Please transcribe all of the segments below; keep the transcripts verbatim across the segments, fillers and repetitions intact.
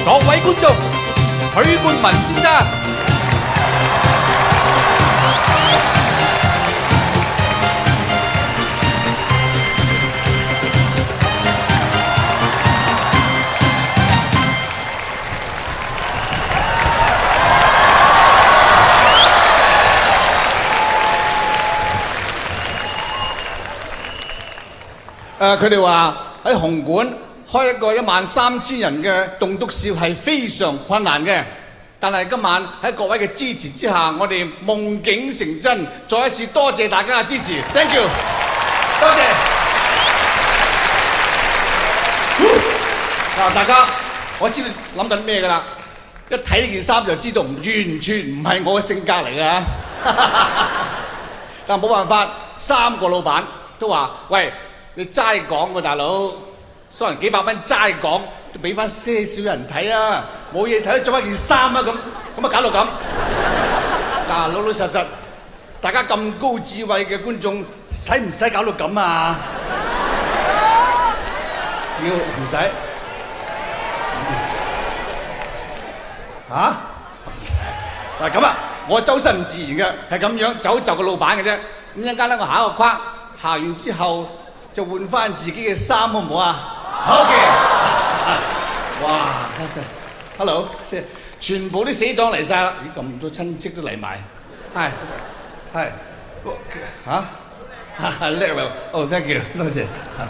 各位觀眾，許冠文先生。 誒，佢哋話喺紅館開一個一萬三千人嘅棟篤笑係非常困難嘅，但係今晚喺各位嘅支持之下，我哋夢境成真，再一次多謝大家嘅支持 ，thank you， 多謝。嗱，大家我知道諗緊咩㗎啦，一睇呢件衫就知道唔完全唔係我嘅性格嚟㗎，但係冇辦法，三個老闆都話：喂，你齋講喎，大佬，收人幾百蚊齋講，都俾翻些少人睇啊！冇嘢睇，着翻件衫啊咁，咁啊搞到咁。嗱，老老實實，大家咁高智慧嘅觀眾，使唔使搞到咁啊？要唔使？嚇？嗱咁啊，我周身唔自然嘅，係咁樣走就個老闆嘅啫。咁一陣間咧，我下一個框，下完之後。就換翻自己嘅衫好唔好啊？好嘅。哇 ！Hello， 全部啲死黨嚟晒啦！咦，咁多親戚都嚟埋。係係嚇叻啦！哦 ，thank you， 多謝。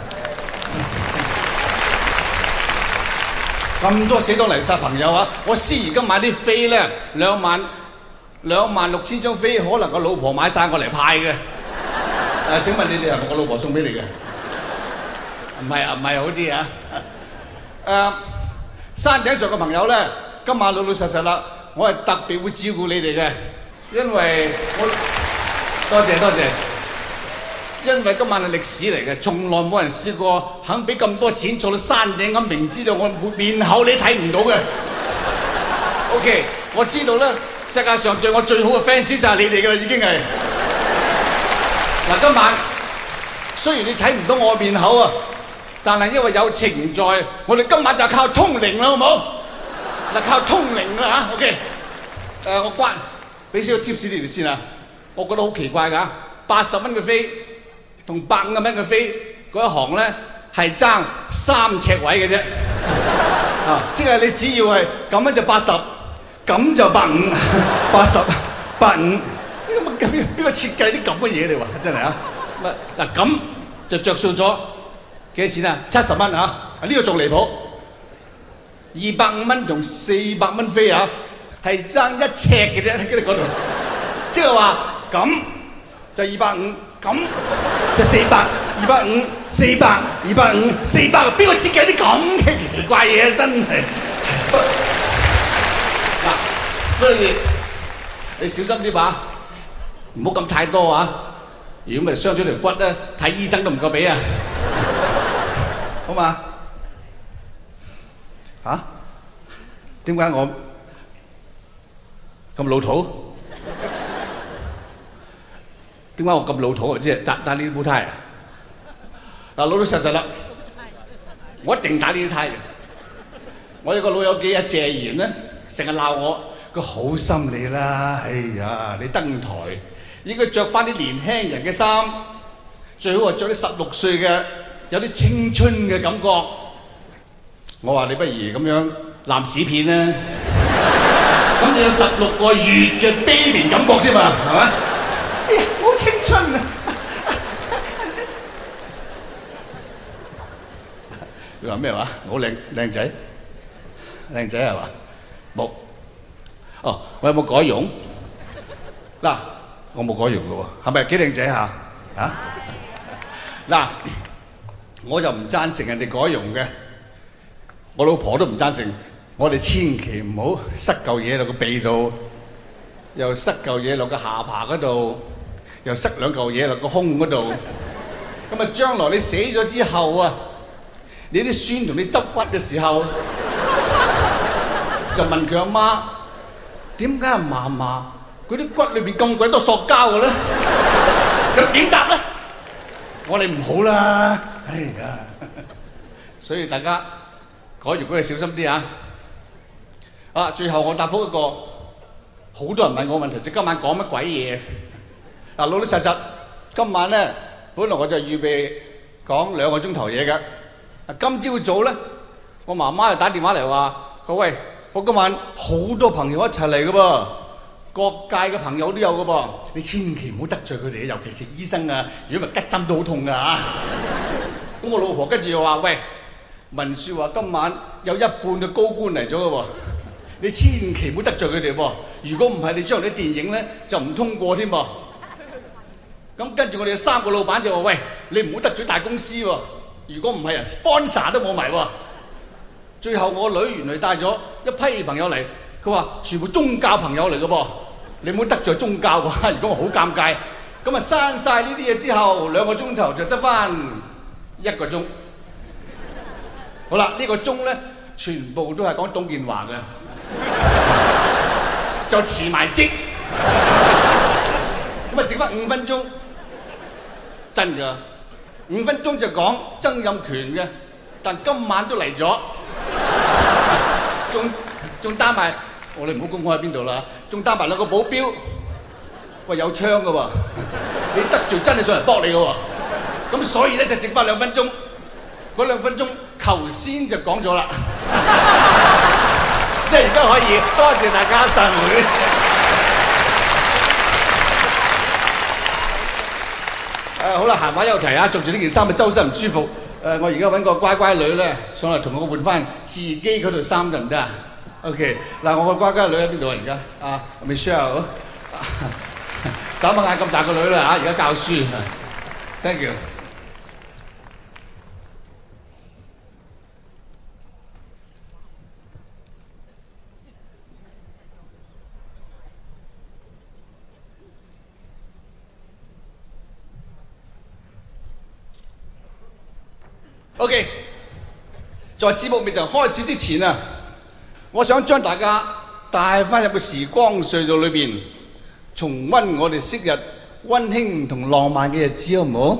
咁多死黨嚟晒朋友啊！我思而家買啲飛咧，兩萬兩萬六千張飛，可能個老婆買晒我嚟派嘅。誒，請問你哋係咪個老婆送俾你嘅？唔係啊，唔係好啲啊！誒，山頂上嘅朋友咧，今晚老老實實啦，我係特別會照顧你哋嘅，因為我多謝多謝，因為今晚係歷史嚟嘅，從來冇人試過肯俾咁多錢坐到山頂咁，明知道我面口你睇唔到嘅。OK， 我知道咧，世界上對我最好嘅 fans 就係你哋㗎啦，已經係。嗱，今晚雖然你睇唔到我面口啊，但係因為有情在，我哋今晚就靠通靈啦，好唔好？嗱，靠通靈啦嚇 ，OK。誒，我關俾少個 tips 你哋先啊，我覺得好奇怪㗎，八十蚊嘅飛同百五蚊嘅飛嗰一行咧係爭三尺位嘅啫，啊，即係你只要係咁樣就八十，咁就百五，八十百五。邊個設計啲咁嘅嘢嚟喎？真係啊！嗱咁就着數咗幾多錢啊？七十蚊啊！呢個仲離譜，二百五蚊同四百蚊飛啊，係爭一尺嘅啫。喺你嗰度，即係話咁就二百五，咁就四百，二百五，四百，二百五，四百，邊個設計啲咁嘅奇怪嘢啊？真係嗱，所以你小心啲吧。唔好咁太多啊！如果咪傷咗條骨咧，睇醫生都唔夠俾啊！好嘛？嚇？點解我咁老土？點解我咁老土啊？即係打打呢啲煲呔啊！嗱，老老實實啦，我一定打呢啲呔嘅。我有個老友記阿謝賢咧，成日鬧我，佢好心你啦，哎呀，你登台。應該着翻啲年輕人嘅衫，最好係着啲十六歲嘅，有啲青春嘅感覺。我話你不如咁樣藍屎片啦，咁你有十六個月嘅 baby 感覺啫嘛，係咪？哎呀，好青春啊！你話咩話？我靚靚仔，靚仔係嘛？冇。哦，我有冇改容？嗱。我冇改容嘅喎，係咪幾靚仔嚇？啊！嗱，我就唔贊成人哋改容嘅，我老婆都唔贊成。我哋千祈唔好塞嚿嘢落個鼻度，又塞嚿嘢落個下巴嗰度，又塞兩嚿嘢落個胸嗰度。咁啊，將來你死咗之後啊，你啲孫同你執骨嘅時候，就問佢阿媽點解阿嫲嫲嗰啲骨裏邊咁鬼多塑膠嘅咧？咁點答咧？我哋唔好啦，哎呀！所以大家改完嗰啲小心啲啊！ 啊，最後我答覆一個好多人問我問題，就今晚講乜鬼嘢？嗱，老老實實，今晚咧，本來我就預備講兩個鐘頭嘢嘅。今朝早咧，我媽媽就打電話嚟話：佢喂，我今晚好多朋友一齊嚟嘅噃，各界嘅朋友都有嘅噃，你千祈唔好得罪佢哋，尤其是醫生啊，如果唔係吉針都好痛㗎嚇。咁我老婆跟住又話：喂，文説話今晚有一半嘅高官嚟咗嘅喎，你千祈唔好得罪佢哋喎。如果唔係，你將來啲電影咧就唔通過添噃。咁跟住我哋三個老闆就話：喂，你唔好得罪大公司喎。如果唔係人 sponsor 都冇埋喎。最後我女原來帶咗一批朋友嚟，佢話全部宗教朋友嚟嘅噃，你唔好得罪宗教喎。如果我好尷尬，咁啊刪晒呢啲嘢之後，兩個鐘頭就得翻一個鐘。好啦，呢個鐘咧全部都係講董建華嘅，就辭埋職，咁啊剩翻五分鐘，真㗎，五分鐘就講曾蔭權嘅，但今晚都嚟咗，仲仲擔埋，我哋唔好公開喺邊度啦，仲擔埋兩個保鏢，喂有槍㗎喎，你得罪真係上嚟搏你㗎喎，咁所以咧就剩翻兩分鐘。嗰兩分鐘，頭先就講咗啦，即係而家可以多謝大家散會。誒好啦，閒話休提啊，着住呢件衫咪周身唔舒服。誒，我而家揾個乖乖女咧上嚟同我換翻自己嗰套衫得唔得啊 ？OK， 嗱，我個乖乖女喺邊度啊？而家啊 Michelle， 眨下眼咁大個女啦嚇，而家教書 ，thank you。OK， 在節目未曾開始之前啊，我想將大家帶翻入個時光隧道裏邊，重溫我哋昔日溫馨同浪漫嘅日子，好唔好？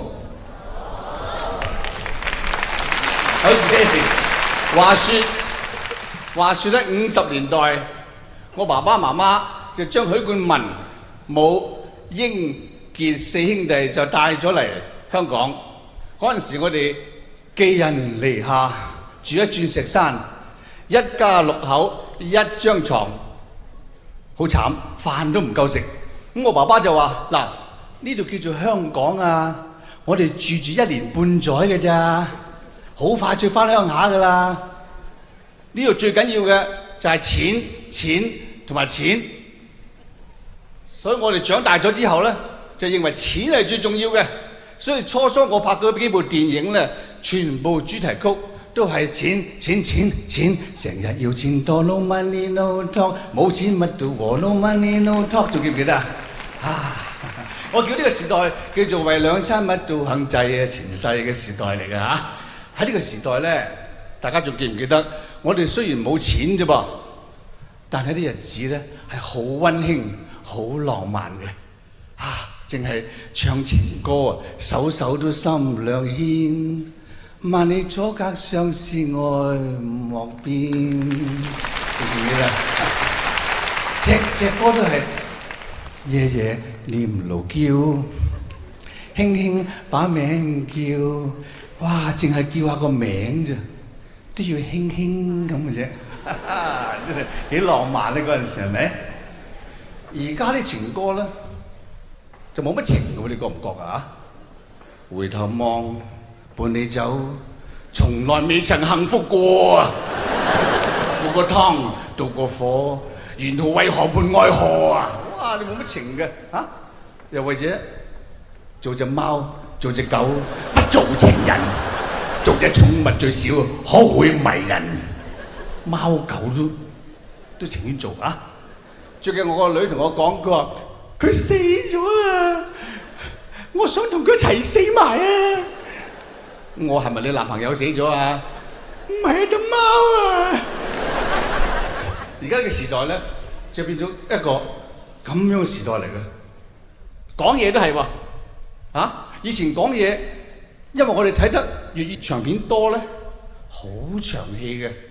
好嘅。話説話説咧，五十年代，我爸爸媽媽就將許冠文、武、英、傑四兄弟就帶咗嚟香港。嗰陣時我哋寄人籬下，住喺鑽石山，一家六口一張床，好慘，飯都唔夠食。咁我爸爸就話：嗱，呢度叫做香港啊，我哋住住一年半載嘅咋，好快就翻鄉下噶啦。呢度最緊要嘅就係錢、錢同埋錢。所以我哋長大咗之後咧，就認為錢係最重要嘅。所以初初我拍嗰幾部電影咧，全部主題曲都係錢錢錢錢，成日要錢多 no money no talk， 冇錢乜都和 no money no talk， 仲記唔記得啊？啊！我叫呢個時代叫做為兩餐乜都肯制嘅前世嘅時代嚟嘅嚇。喺呢個時代咧，大家仲記唔記得？我哋雖然冇錢啫噃，但係啲日子咧係好溫馨、好浪漫嘅啊！淨係唱情歌啊，首首都心兩牽，萬里阻隔相思愛莫變。記唔記得？隻隻歌都係夜夜念奴嬌，輕輕把名叫，哇！淨係叫下個名啫，都要輕輕咁嘅啫，真係幾浪漫咧！嗰陣時係咪？而家啲情歌咧就冇乜情嘅喎，你覺唔覺啊？回頭望，伴你走，從來未曾幸福過啊！赴過湯，渡過火，沿途為何伴愛河啊？哇！你冇乜情嘅嚇，又或者做隻貓，做隻狗，不做情人，做隻寵物最少，可會迷人？貓狗都都情願做啊！最近我個女同我講，佢話佢死咗啦，我想同佢一齊死埋啊！我係咪你男朋友死咗啊？唔係啊，隻貓啊！而家呢個時代咧，就變咗一個咁樣嘅時代嚟嘅。講嘢都係喎，啊！以前講嘢，因為我哋睇得粵語長片多咧，好長氣嘅。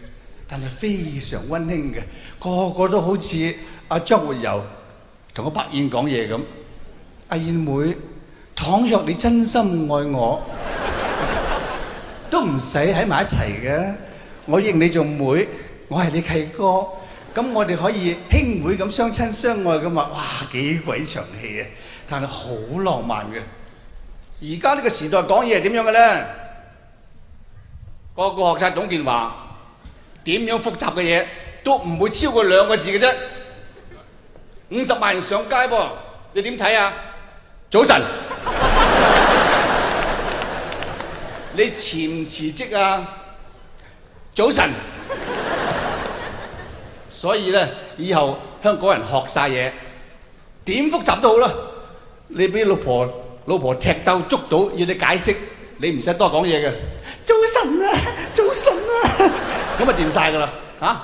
但係非常溫馨嘅，個個都好似阿張活游同阿白燕講嘢咁。阿燕妹，倘若你真心愛我，都唔使喺埋一齊嘅。我認你做妹，我係你契哥，咁我哋可以兄妹咁相親相愛咁話，哇幾鬼長氣啊！但係好浪漫嘅。而家呢個時代講嘢係點樣嘅咧？個個學晒董建華，點樣複雜嘅嘢都唔會超過兩個字嘅啫。五十萬人上街噃，你點睇啊？早晨，你辭唔辭職啊？早晨。所以咧，以後香港人學晒嘢，點複雜都好啦。你俾老婆老婆踢鬥捉到，要你解釋，你唔使多講嘢嘅。早晨啊，早晨啊，咁啊掂晒噶啦嚇！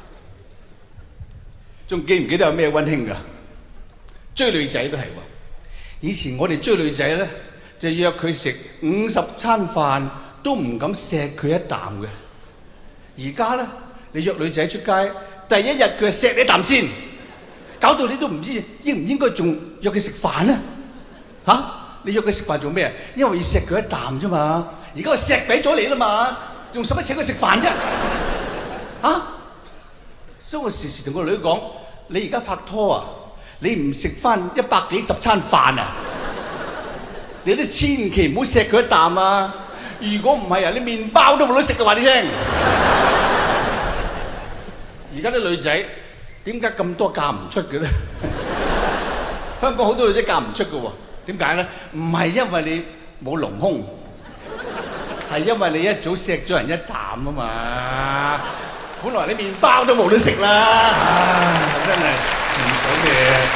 仲記唔記得有咩溫馨㗎？追女仔都係喎。以前我哋追女仔咧，就約佢食五十餐飯都唔敢錫佢一啖嘅。而家咧，你約女仔出街，第一日佢就錫你一啖先，搞到你都唔知應唔應該仲約佢食飯咧嚇？你約佢食飯做咩啊？因為要錫佢一啖啫嘛。而家佢錫俾咗你啦嘛，仲使乜請佢食飯啫？啊！所以我時時同個女講：你而家拍拖啊，你唔食翻一百幾十餐飯啊！你都千祈唔好錫佢一啖啊！如果唔係啊，你麵包都冇得食嘅話，你聽。而家啲女仔點解咁多嫁唔出嘅咧？香港好多女仔嫁唔出嘅喎，點解咧？唔係因為你冇隆胸，係因為你一早錫咗人一啖啊嘛！本來你麵包都冇得食啦，唉，真係唔想嘅。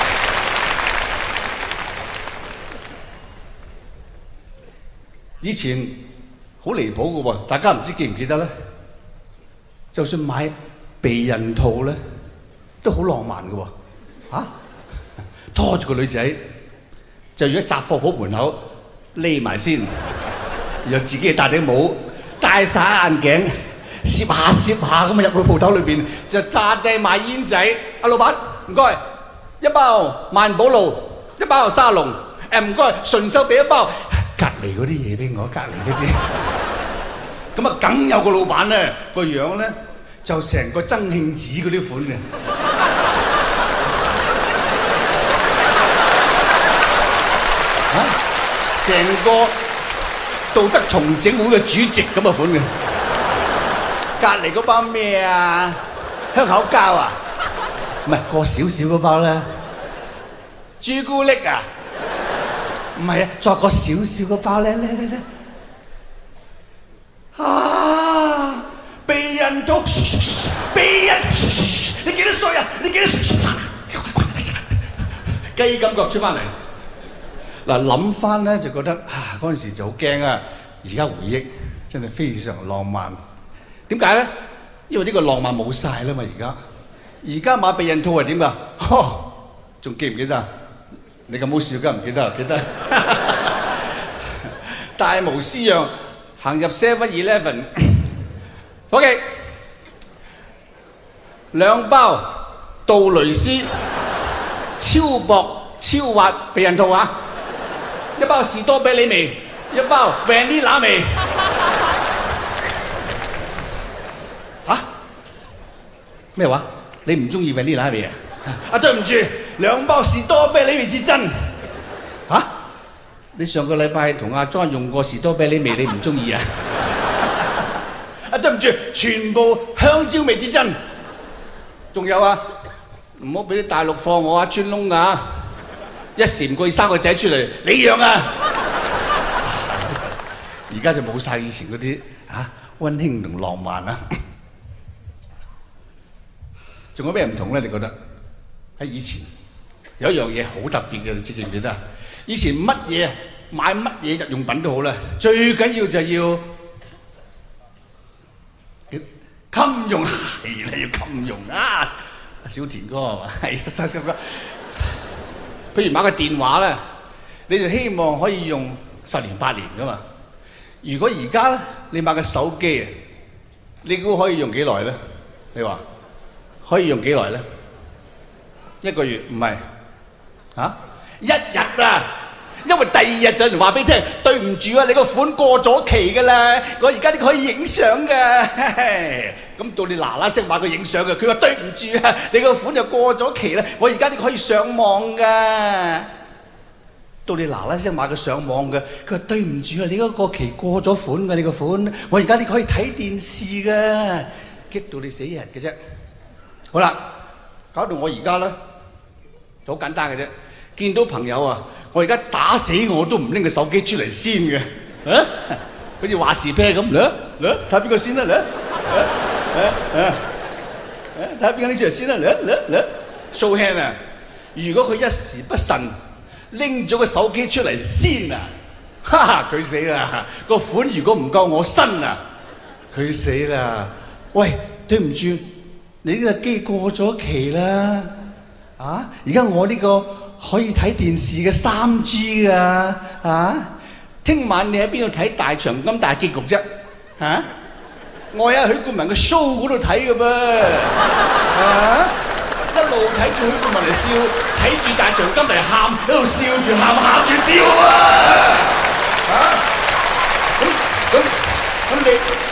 以前好離譜嘅喎，大家唔知記唔記得咧？就算買避孕套咧，都好浪漫嘅喎，嚇！拖住個女仔，就要喺雜貨鋪門口匿埋先，然後自己戴頂帽，戴晒眼鏡，攝下攝下咁啊入去鋪頭裏邊，就炸地賣煙仔。阿老闆，唔該，一包萬寶路，一包沙龍，誒唔該，順手俾一包。隔離嗰啲嘢俾我，隔離嗰啲，咁啊梗有個老闆咧，個樣咧就成個曾慶子嗰啲款嘅，嚇，成個道德重整會嘅主席咁嘅款嘅。隔離嗰包咩啊？香口膠啊？唔係過少少嗰包咧，朱古力啊？唔係啊，再過少少個包咧咧咧咧，啊！避孕套，避孕，你幾多歲啊？你幾多歲？雞感覺出翻嚟。嗱諗翻咧就覺得啊嗰陣時就好驚啊，而家回憶真係非常浪漫。點解咧？因為呢個浪漫冇晒啦嘛，而家而家買避孕套係點㗎？呵，仲記唔記得啊？你咁好笑，梗係唔記得啊？記得。大模斯樣行入 Seven Eleven， 伙計兩包杜蕾斯超薄超滑避孕套啊！一包士多啤梨味，一包 vanilla 味。嚇？咩話？你唔中意 vanilla 味啊？啊，對唔住，兩包士多啤梨味至真。嚇？你上個禮拜同阿 John 用過士多啤梨味，你唔中意啊？啊，對唔住，全部香蕉味至真。仲有啊，唔好俾啲大陸貨我啊，穿窿啊！一時唔覺意生個仔出嚟，你養啊！而家就冇晒以前嗰啲嚇溫馨同浪漫啦。仲有咩唔同咧？你覺得？喺以前有一樣嘢好特別嘅，你知唔記得啊？以前乜嘢買乜嘢日用品都好啦，最緊要就要襟用，係啦，要襟用啊！小田哥係嘛？係啊，小田哥。譬如買個電話咧，你就希望可以用十年八年噶嘛。如果而家咧，你買個手機啊，你估可以用幾耐咧？ 你話可以用幾耐咧？一個月唔係嚇，一日啊！因為第二日就有人話俾你聽，對唔住啊，你個款過咗期㗎啦，我而家呢個可以影相㗎。咁到你嗱嗱聲話佢影相嘅，佢話對唔住啊，你個款就過咗期啦，我而家呢個可以上網㗎。到你嗱嗱聲話佢上網嘅，佢話對唔住啊，你嗰個期過咗款㗎，你個款，我而家呢個可以睇電視㗎，激到你死人嘅啫。好啦，搞到我而家咧就好簡單嘅啫，見到朋友啊，我而家打死我都唔拎個手機出嚟先嘅，啊，好似話事啤咁，嚟嚟睇下邊個先啦，嚟，啊啊啊，睇下邊個拎出嚟先啦，嚟嚟嚟 ，show hand 啊！如果佢一時不慎拎咗個手機出嚟先啊，哈哈，佢死啦！個款如果唔夠我新啊，佢死啦！喂，對唔住，你呢個機過咗期啦，啊！而家我呢個可以睇電視嘅三 G 啊，啊！聽晚你喺邊度睇大長今大結局啫？嚇！我喺許冠文嘅 show 嗰度睇嘅噃，啊！一路睇住許冠文嚟笑，睇住大長今嚟喊，一路笑住喊，喊住笑啊！啊！咁咁咁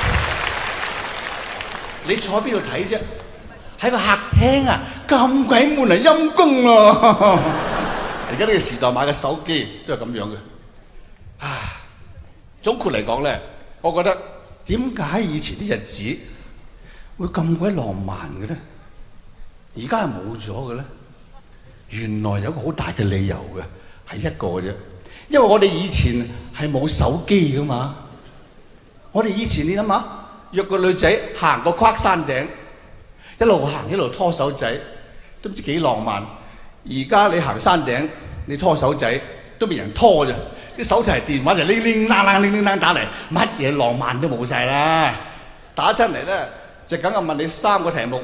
你你坐喺邊度睇啫？喺個客廳啊，咁鬼悶嚟陰公咯！而家呢個時代買嘅手機都係咁樣嘅。啊，總括嚟講咧，我覺得點解以前啲日子會咁鬼浪漫嘅咧？而家係冇咗嘅咧？原來有一個好大嘅理由嘅，係一個嘅啫。因為我哋以前係冇手機噶嘛。我哋以前你諗下，約個女仔行個跨山頂，一路行一路拖手仔，都唔知幾浪漫。而家你行山頂，你拖手仔都未人拖啫，啲手提電話就鈴鈴啷啷鈴鈴啷打嚟，乜嘢浪漫都冇晒啦！打出嚟咧就梗係問你三個題目，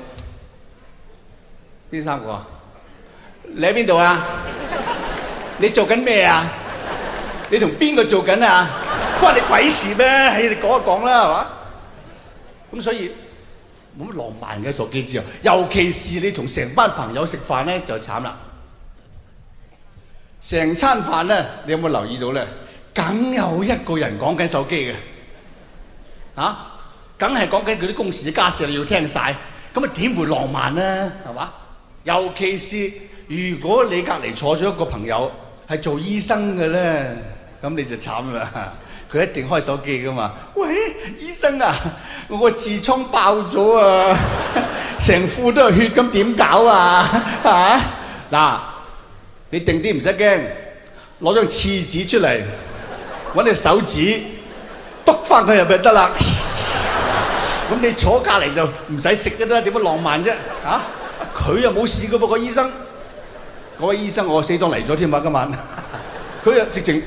邊三個啊？你喺邊度啊？你做緊咩啊？你同邊個做緊啊？關你鬼事咩？唉，你講一講啦，係嘛？咁所以冇乜浪漫嘅手機之後，尤其是你同成班朋友食飯咧就慘啦。成餐飯咧，你有冇留意到咧？梗有一個人講緊手機嘅，啊，梗係講緊佢啲公事家事，你要聽晒，咁啊點會浪漫咧？係嘛？尤其是如果你隔離坐咗一個朋友係做醫生嘅咧，咁你就慘啦。佢一定開手機噶嘛？喂，醫生啊，我個痔瘡爆咗啊，成褲都係血，咁點搞啊？嚇嗱！你定啲唔使驚，攞張廁紙出嚟，揾隻手指篤翻佢入去得啦。咁你坐隔離就唔使食嘅啦，點樣浪漫啫？嚇，佢又冇事嘅噃，個醫生。嗰位醫生我死黨嚟咗添啊，今晚。佢又直情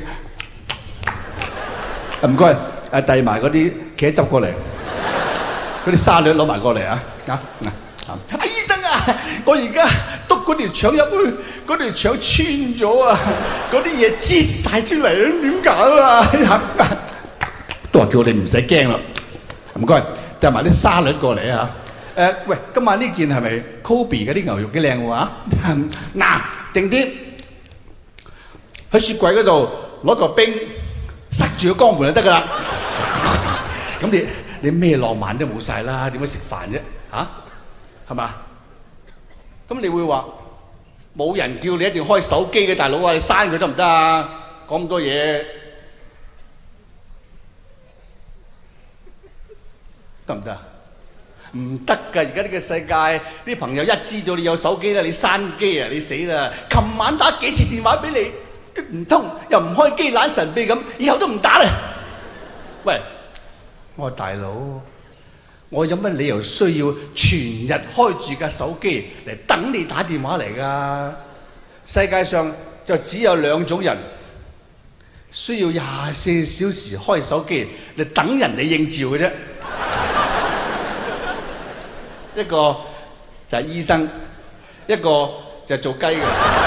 唔該，誒遞埋嗰啲茄汁過嚟，嗰啲沙律攞埋過嚟啊！啊嗱。啊！醫生啊，我而家篤嗰條腸入去，嗰條腸穿咗啊，嗰啲嘢擠晒出嚟，點搞啊？都話叫你唔使驚啦，唔該，帶埋啲沙律過嚟啊！誒，喂，今晚呢件係咪 Kobe 嗰啲牛肉幾靚喎？嗱，定啲喺雪櫃嗰度攞個冰塞住個肛門就得噶啦。咁你你咩浪漫都冇晒啦，點樣食飯啫？嚇？係嘛？咁你會話冇人叫你一定要開手機嘅，大佬啊，你刪佢得唔得啊？講咁多嘢得唔得啊？唔得㗎！而家呢個世界啲朋友一知道你有手機咧，你刪機啊，你死啦！琴晚打幾次電話俾你，唔通又唔開機，懶神秘咁，以後都唔打啦？喂，我話大佬。我有乜理由需要全日開住架手機嚟等你打電話嚟㗎？世界上就只有兩種人需要廿四小時開手機嚟等人哋應召嘅啫。一個就係醫生，一個就係做雞嘅。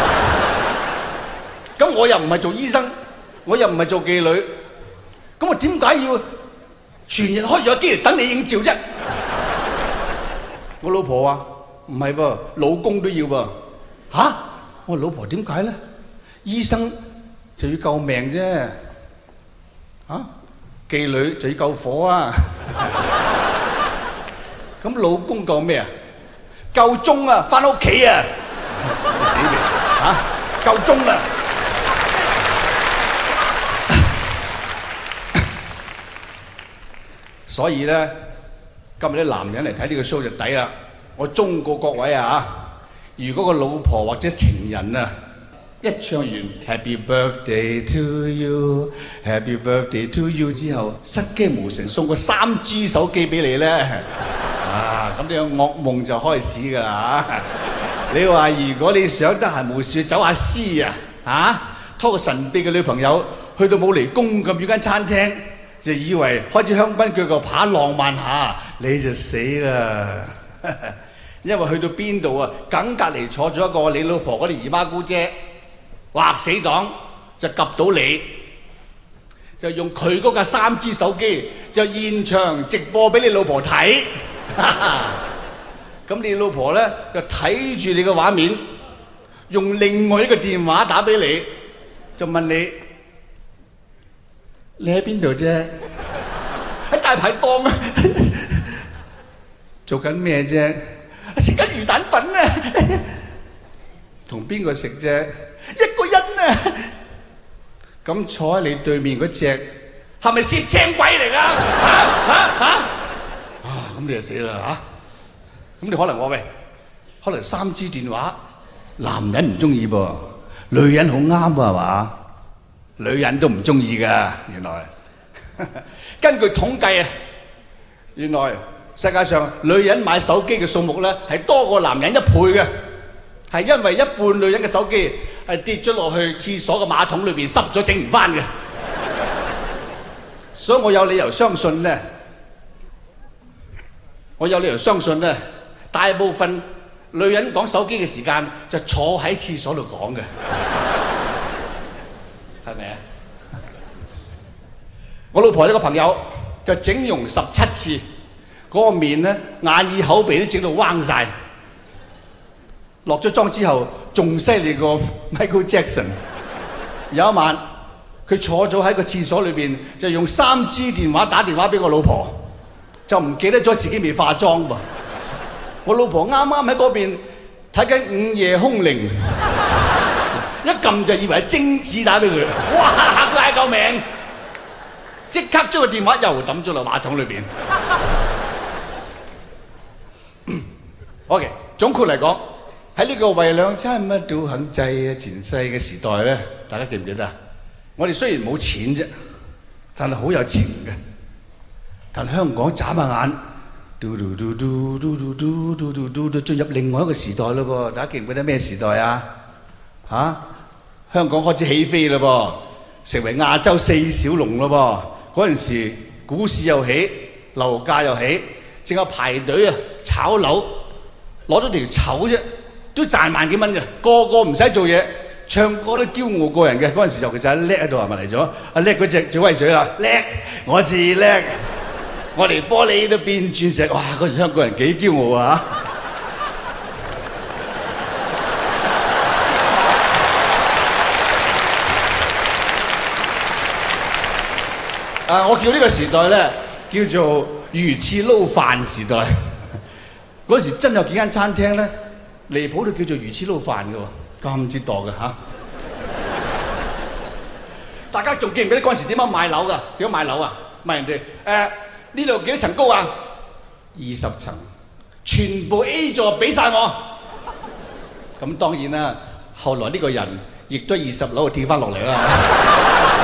咁我又唔係做醫生，我又唔係做妓女，咁我點解要全日開咗機嚟等你應召啫？ 我老婆話唔係噃，老公都要噃。嚇！我話老婆點解咧？醫生就要救命啫，嚇！妓女就要救火啊！咁老公救咩啊？夠鐘啊！翻屋企啊！死未嚇？夠鐘啊！所以咧，今日啲男人嚟睇呢個 show 就抵啦。我忠告各位啊，如果個老婆或者情人啊一唱完 Happy Birthday to you, Happy Birthday to you 之後，失驚無神送個三 G 手機俾你咧，啊咁呢個噩夢就開始㗎啦嚇！你話如果你想得閒無事走下屍啊，嚇拖個神秘嘅女朋友去到冇離宮咁遠間餐廳，就以為開支香檳腳個扒浪漫下，你就死啦！因為去到邊度啊，梗隔離坐咗一個你老婆嗰啲姨媽姑姐，畫死黨就及到你，就用佢嗰架三 G 手機就現場直播俾你老婆睇。咁你老婆咧就睇住你個畫面，用另外一個電話打俾你，就問你：你喺邊度啫？喺大排檔啊！做緊咩啫？食緊魚蛋粉啊！同邊個食啫？一個人啊！咁坐喺你對面嗰隻係咪攝青鬼嚟㗎？嚇嚇嚇！啊咁你就死啦嚇！咁你可能話喂，可能三 G 電話男人唔中意噃，女人好啱喎係嘛？女人都唔中意㗎，原來。根據統計啊，原來世界上女人買手機嘅數目咧係多過男人一倍嘅，係因為一半女人嘅手機係跌咗落去廁所嘅馬桶裏邊濕咗整唔翻嘅。所以我有理由相信咧，我有理由相信咧，大部分女人講手機嘅時間就坐喺廁所度講嘅，係咪啊？我老婆有個朋友就整容十七次，嗰個面咧眼耳口鼻都整到彎晒，落咗妝之後仲犀利過 Michael Jackson。有一晚佢坐咗喺個廁所裏邊，就用三 G 電話打電話俾我老婆，就唔記得咗自己未化妝噃。我老婆啱啱喺嗰邊睇緊《午夜凶鈴》，一撳就以為係貞子打俾佢，哇嚇佢嗌救命！即刻將個電話又抌咗落馬桶裏邊。OK， 總括嚟講，喺呢個為兩餐乜都肯制嘅前世嘅時代咧，大家記唔記得啊？我哋雖然冇錢啫，但係好有情嘅。但係香港眨下眼，嘟嘟嘟嘟嘟嘟嘟嘟嘟嘟嘟進入另外一個時代咯噃，大家記唔記得咩時代啊？嚇、啊，香港開始起飛啦噃，成為亞洲四小龍咯噃。嗰陣時股市又起，樓價又起，淨係排隊啊炒樓，攞到條籌啫，都賺萬幾蚊嘅，個個唔使做嘢，唱歌都驕傲過人嘅。嗰陣時尤其就阿叻喺度係咪嚟咗？阿叻嗰隻最威水啦，叻我自叻，我哋玻璃都變鑽石，哇！嗰時香港人幾驕傲啊！啊！我叫呢個時代咧叫做魚翅撈飯時代。嗰時真有幾間餐廳咧，離譜到叫做魚翅撈飯嘅喎，咁折墮嘅嚇。大家仲記唔記得嗰陣時點樣買樓㗎？點樣買樓啊？問人哋誒呢度幾多層高啊？二十層，全部 A 座俾晒我。咁當然啦，後來呢個人亦都二十樓跳翻落嚟啦。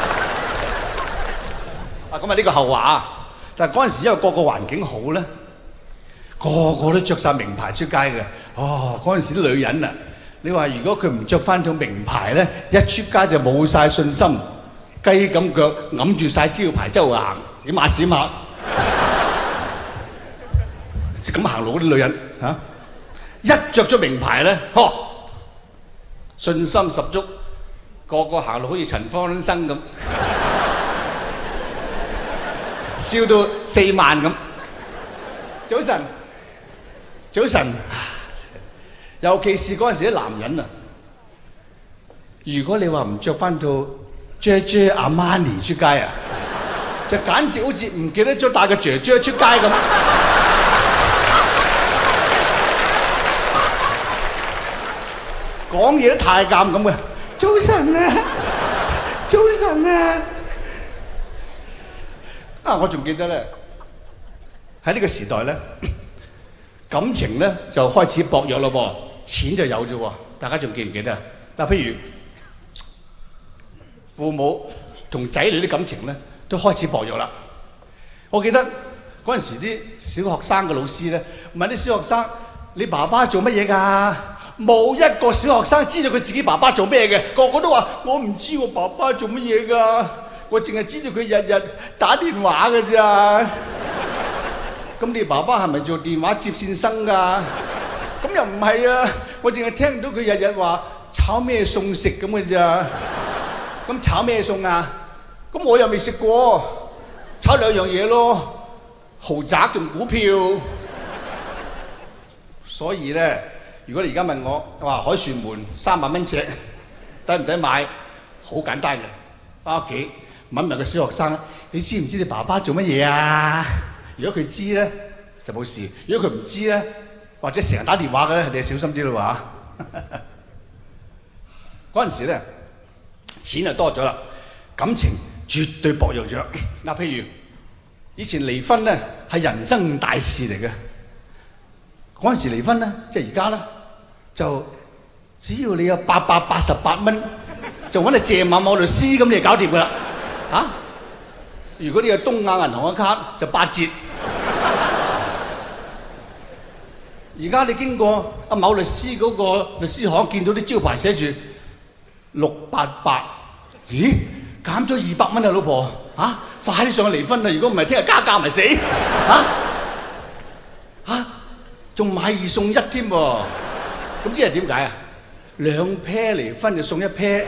啊，咁啊呢個後話啊，但係嗰陣時因為個個環境好咧，個個都着晒名牌出街嘅。哦，嗰陣時啲女人啊，你話如果佢唔着翻套名牌咧，一出街就冇晒信心，雞咁腳揞住晒招牌周圍行，閃下閃下，咁行路嗰啲女人嚇、啊，一着咗名牌咧，呵，信心十足，個個行路好似陳方生咁。燒到四萬咁。早晨， 早晨，尤其是嗰陣時啲男人啊，如果你話唔着翻套 J J Armani 出街啊，就簡直好似唔記得咗帶個姐姐出街咁。講嘢都太監咁嘅，早晨啊，早晨啊！啊，我仲記得咧，喺呢個時代咧，感情咧就開始薄弱咯噃，錢就有啫喎。大家仲記唔記得啊？嗱，譬如父母同仔女啲感情咧，都開始薄弱啦。我記得嗰陣時啲小學生嘅老師咧，問啲小學生：你爸爸做乜嘢㗎？冇一個小學生知道佢自己爸爸做咩嘅，個個都話：我唔知我爸爸做乜嘢㗎，我淨係知道佢日日打電話㗎咋。咁你爸爸係咪做電話接線生㗎？咁又唔係啊，我淨係聽到佢日日話炒咩餸食咁嘅咋。咁炒咩餸啊？咁我又未食過，炒兩樣嘢咯，豪宅同股票。所以咧，如果你而家問我話凱旋門三萬蚊尺抵唔抵買，好簡單嘅，翻屋企問問個小學生，你知唔知你爸爸做乜嘢啊？如果佢知咧就冇事，如果佢唔知咧，或者成日打電話嘅咧，你就小心啲咯喎。嗰陣時咧，錢就多咗啦，感情絕對薄弱咗。嗱，譬如以前離婚咧係人生大事嚟嘅，嗰陣時離婚咧，即係而家咧，就只要你有八百八十八蚊，就揾你謝某某律師咁，你就搞掂噶啦。啊！如果你有東亞銀行嘅卡，就八折。而家你經過阿某律師嗰個律師行，見到啲招牌寫住六八八，咦？減咗二百蚊啊，老婆！嚇，快啲上去離婚啦！如果唔係，聽日加價咪死嚇嚇，仲買二送一添喎！咁即係點解啊？兩 pair 離婚就送一 pair，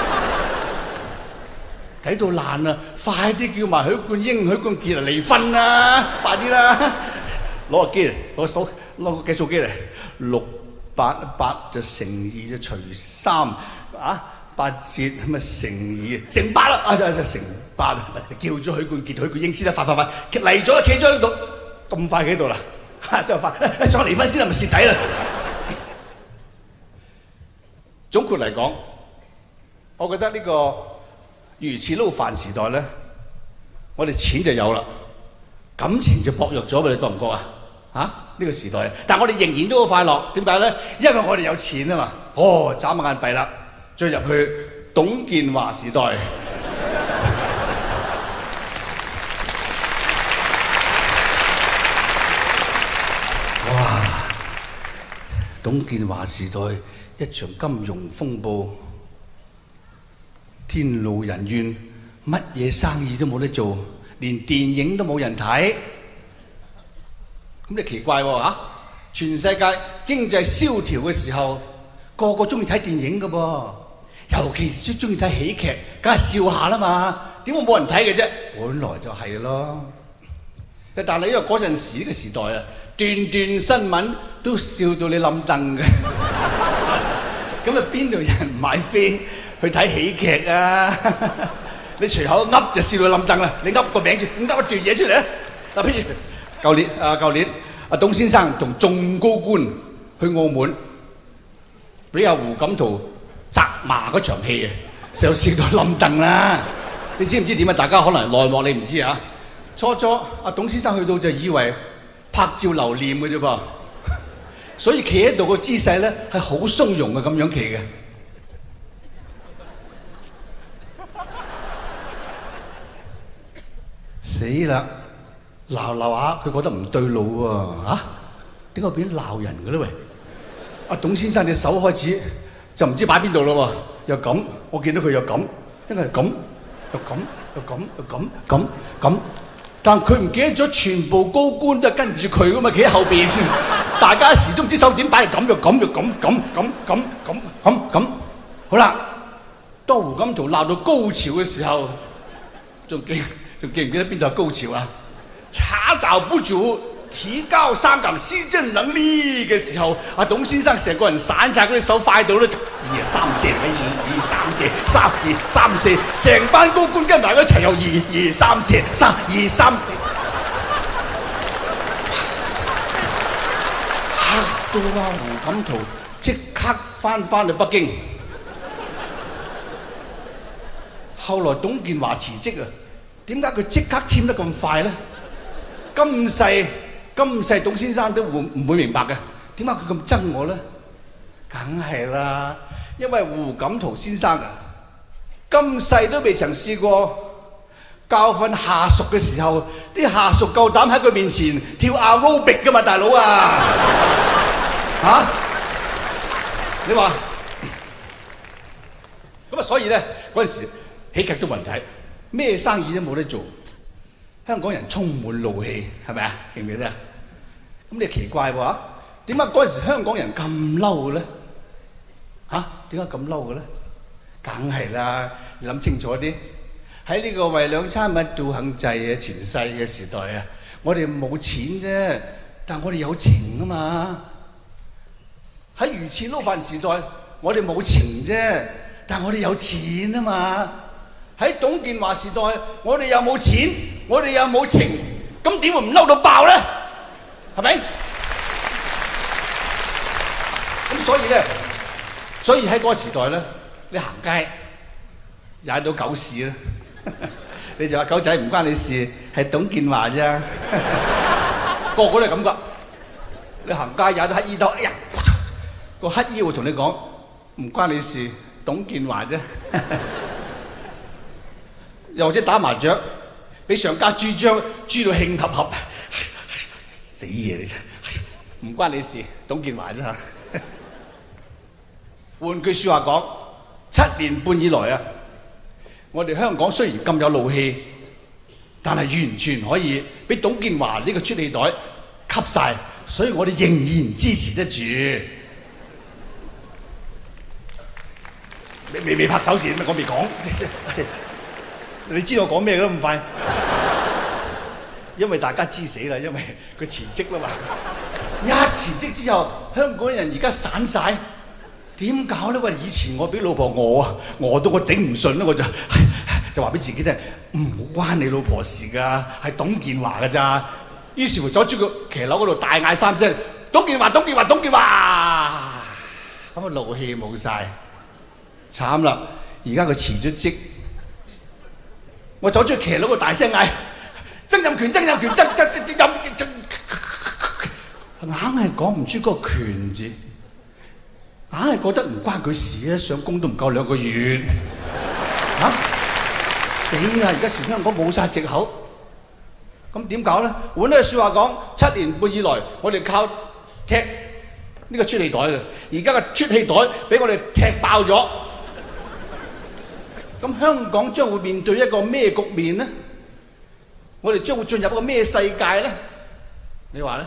睇到爛啦！快啲叫埋許冠英、許冠傑嚟離婚啦！快啲啦！攞個機嚟，攞個手，攞個計數機嚟，六八八就乘二就除三啊！八折咁啊，乘二乘八啦，啊就就乘八啦，叫咗許冠傑、許冠英先啦，快快快嚟咗啦，企咗喺度，咁快企喺度啦，嚇真係快，再離婚先啦，咪蝕底啦。總括嚟講，我覺得呢個魚翅撈飯時代咧，我哋錢就有啦，感情就薄弱咗，你覺唔覺啊？嚇呢個時代，但係我哋仍然都好快樂，點解咧？因為我哋有錢啊嘛。哦，眨下眼閉啦。再入去董建華時代，哇！董建華時代一場金融風暴，天怒人怨，乜嘢生意都冇得做，連電影都冇人睇。咁你奇怪喎嚇？全世界經濟蕭條嘅時候，個個中意睇電影㗎噃。尤其是中意睇喜劇，梗係笑下啦嘛。點會冇人睇嘅啫？本來就係咯。但係因為嗰陣時嘅時代啊，段段新聞都笑到你冧凳嘅。咁啊，邊度有人買飛去睇喜劇啊？你隨口噏就笑到冧凳啦。你噏個名出，噏一段嘢出嚟啊！嗱，譬如舊年啊，舊年阿董先生同眾高官去澳門，俾阿胡錦濤責罵嗰場戲啊，就笑到冧凳啦！你知唔知點啊？大家可能內幕你唔知啊。初初阿董先生去到就以為拍照留念嘅啫噃，所以企喺度個姿勢咧係好鬆容嘅咁樣企嘅。死啦！鬧鬧下佢覺得唔對路喎，嚇點解變鬧人嘅咧？喂！阿董先生隻手開始就唔知擺邊度咯喎，又咁，我見到佢又咁，因為咁，又咁，又咁，又咁，咁咁，但佢唔記得咗，全部高官都係跟住佢噶嘛，企喺後邊，大家一時都唔知手點擺，咁又咁又咁，咁咁咁咁咁咁，好啦，當胡錦濤鬧到高潮嘅時候，仲記仲記唔記得邊度係高潮啊？查找不足， 提高香港施政能力嘅時候，阿董先生成個人散晒，嗰啲手快到咧，二三四，二二三四，三二三四，成班高官跟埋一齊又二二三四，三二三四，嚇到啊胡錦濤即刻翻返去北京。後來董建華辭職啊，點解佢即刻簽得咁快咧？今世今世董先生都會唔會明白嘅？點解佢咁憎我咧？梗係啦，因為胡錦濤先生啊，今世都未曾試過教訓下屬嘅時候，啲下屬夠膽喺佢面前跳 aerobic 㗎嘛，大佬啊！嚇、啊？你話咁啊？所以咧嗰陣時喜劇都冇人睇，咩生意都冇得做。香港人充滿怒氣，係咪啊？記唔記得啊？咁你奇怪喎，點解嗰陣時香港人咁嬲嘅咧？嚇？點解咁嬲嘅咧？梗係啦，你諗清楚啲。喺呢個為兩餐米倒肯制嘅前世嘅時代啊，我哋冇錢啫，但我哋有情啊嘛。喺魚翅撈飯時代，我哋冇情啫，但我哋有錢啊嘛。喺董建華時代，我哋又冇錢，我哋又冇情，咁點會唔嬲到爆咧？係咪？咁所以咧，所以喺嗰個時代咧，你行街踩到狗屎啦，你就話狗仔唔關你事，係董建華啫，個個都係咁噶。你行街踩到乞衣兜，哎呀，個乞衣會同你講唔關你事，董建華啫。又或者打麻雀，俾上家豬張豬到興合合，死嘢你真，唔關你事，董建華啫嚇。換句説話講，七年半以來啊，我哋香港雖然咁有怒氣，但係完全可以俾董建華呢個出氣袋吸晒，所以我哋仍然支持得住。未未未拍手先，我未講。你知道我講咩㗎咁快？因為大家知死啦，因為佢辭職啦嘛。一辭職之後，香港人而家散晒，點搞咧？喂，以前我俾老婆餓啊，餓到我頂唔順啦，我就就話俾自己聽，唔關你老婆事㗎，係董建華㗎咋。於是乎走出個騎樓嗰度大嗌三聲：董建華，董建華，董建華！咁啊怒氣冇晒，慘啦！而家佢辭咗職。我走出去騎樓個大聲嗌：曾蔭權，曾蔭權，曾曾曾曾曾，硬係講唔出嗰個權字，硬係覺得唔關佢事啊！上工都唔夠兩個月，嚇、啊、死啦！而家全香港冇晒藉口，咁點搞咧？換呢句説話講，七年半以來，我哋靠踢呢個出氣袋嘅，而家個出氣袋俾我哋踢爆咗。咁香港將會面對一個咩局面呢？我哋將會進入一個咩世界呢？你話呢？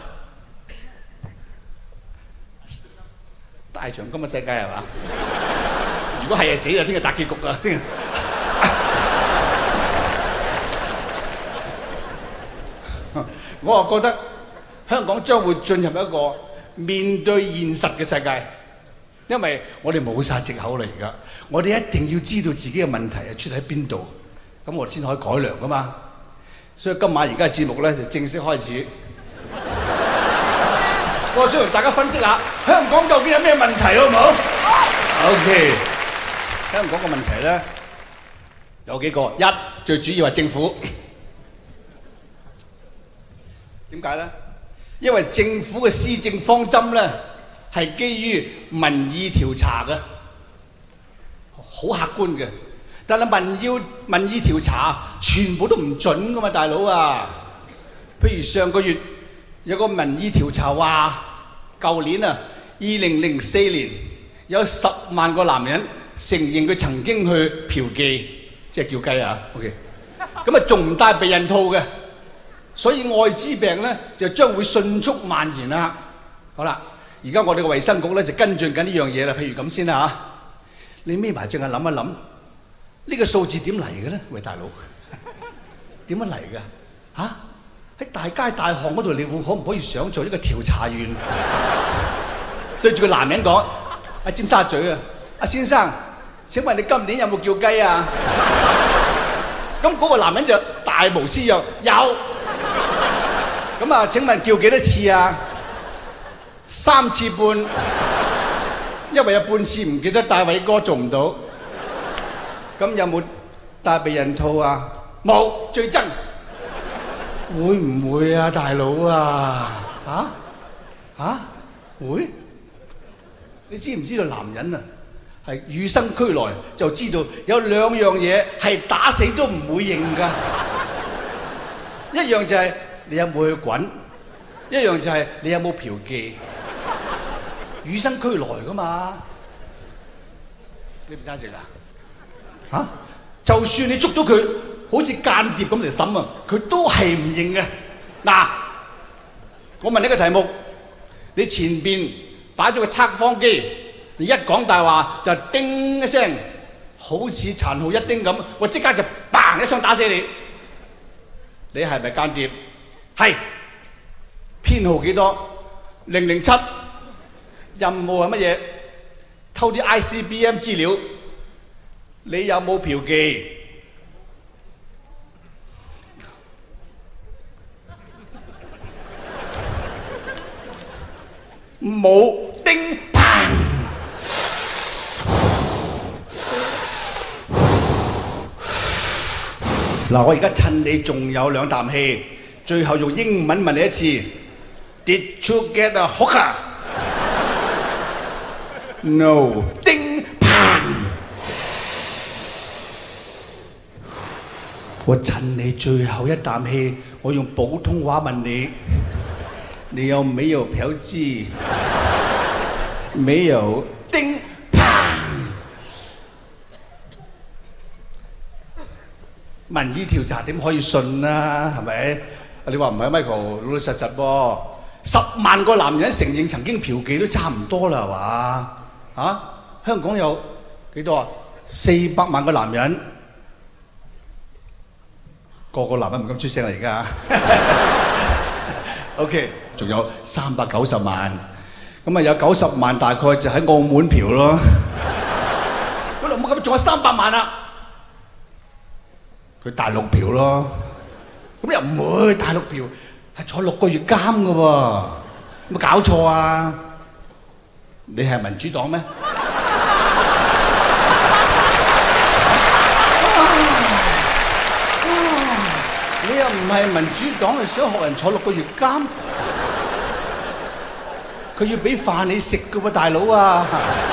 大長今嘅世界係嘛？如果係啊死啊！聽日大結局啊！聽日我啊覺得香港將會進入一個面對現實嘅世界。因為我哋冇晒藉口啦，而家我哋一定要知道自己嘅問題係出喺邊度，咁我哋先可以改良噶嘛。所以今晚而家嘅節目咧就正式開始。我想同大家分析下香港究竟有咩問題，好唔好 ？OK， 香港嘅問題咧有幾個，一最主要係政府。點解咧？因為政府嘅施政方針咧，係基於民意調查嘅，好客觀嘅。但係民要民意調查全部都唔準噶嘛，大佬啊！譬如上個月有個民意調查話，舊年啊，二零零四年有十萬個男人承認佢曾經去嫖妓，即係叫雞啊。OK， 咁啊仲唔帶避孕套嘅，所以愛滋病咧就將會迅速蔓延啦。好啦。而家我哋個衛生局咧就跟進緊呢樣嘢啦，譬如咁先啦嚇，你眯埋隻眼諗一諗，呢個數字點嚟嘅咧？喂，大佬，點樣嚟嘅？嚇， 喺大街大巷嗰度，你會可唔可以想做一個調查員，對住個男人講：阿尖沙咀啊，阿先生，請問你今年有冇叫雞啊？咁嗰個男人就大無私樣有。咁啊，請問叫幾多次啊？三次半，因為有半次唔記得帶偉哥做唔到。咁有冇帶避孕套啊？冇，最憎。會唔會啊，大佬啊？嚇嚇會？你知唔知道男人啊係與生俱來就知道有兩樣嘢係打死都唔會認㗎。一樣就係你有冇去滾，一樣就係你有冇嫖妓。與生俱來㗎嘛，你唔贊成啊？嚇！就算你捉咗佢，好似間諜咁嚟審啊，佢都係唔認嘅。嗱，我問你個題目，你前邊擺咗個測謊機，你一講大話就叮一聲，好似殘酷一叮咁，我即刻就嘭一槍打死你。你係咪間諜？係。編號幾多？零零七。任務係乜嘢？偷啲 I C B M 資料。你有冇嫖妓？冇。叮砰！嗱，我而家趁你仲有兩啖氣，最後用英文問你一次 ：Did you get a hooker？ No， 叮砰！我趁你最後一啖氣，我用普通話問你：你有沒有嫖妓？沒有，叮砰！民意調查點可以信啊？係咪？你話唔係 Michael 老老實實噃，十萬個男人承認曾經嫖妓都差唔多啦，係嘛？啊！香港有幾多啊？四百萬個男人，個個男人唔敢出聲啦而家。OK， 仲有三百九十萬，咁啊有九十萬大概就喺澳門嫖咯。嗰度冇咁，仲有三百萬啦，佢大陸嫖咯。咁又唔會大陸嫖，係坐六個月監㗎喎，有冇搞錯啊？你係民主黨咩？你又唔係民主黨，係想學人坐六個月監？佢要俾飯你食㗎喎，大佬啊！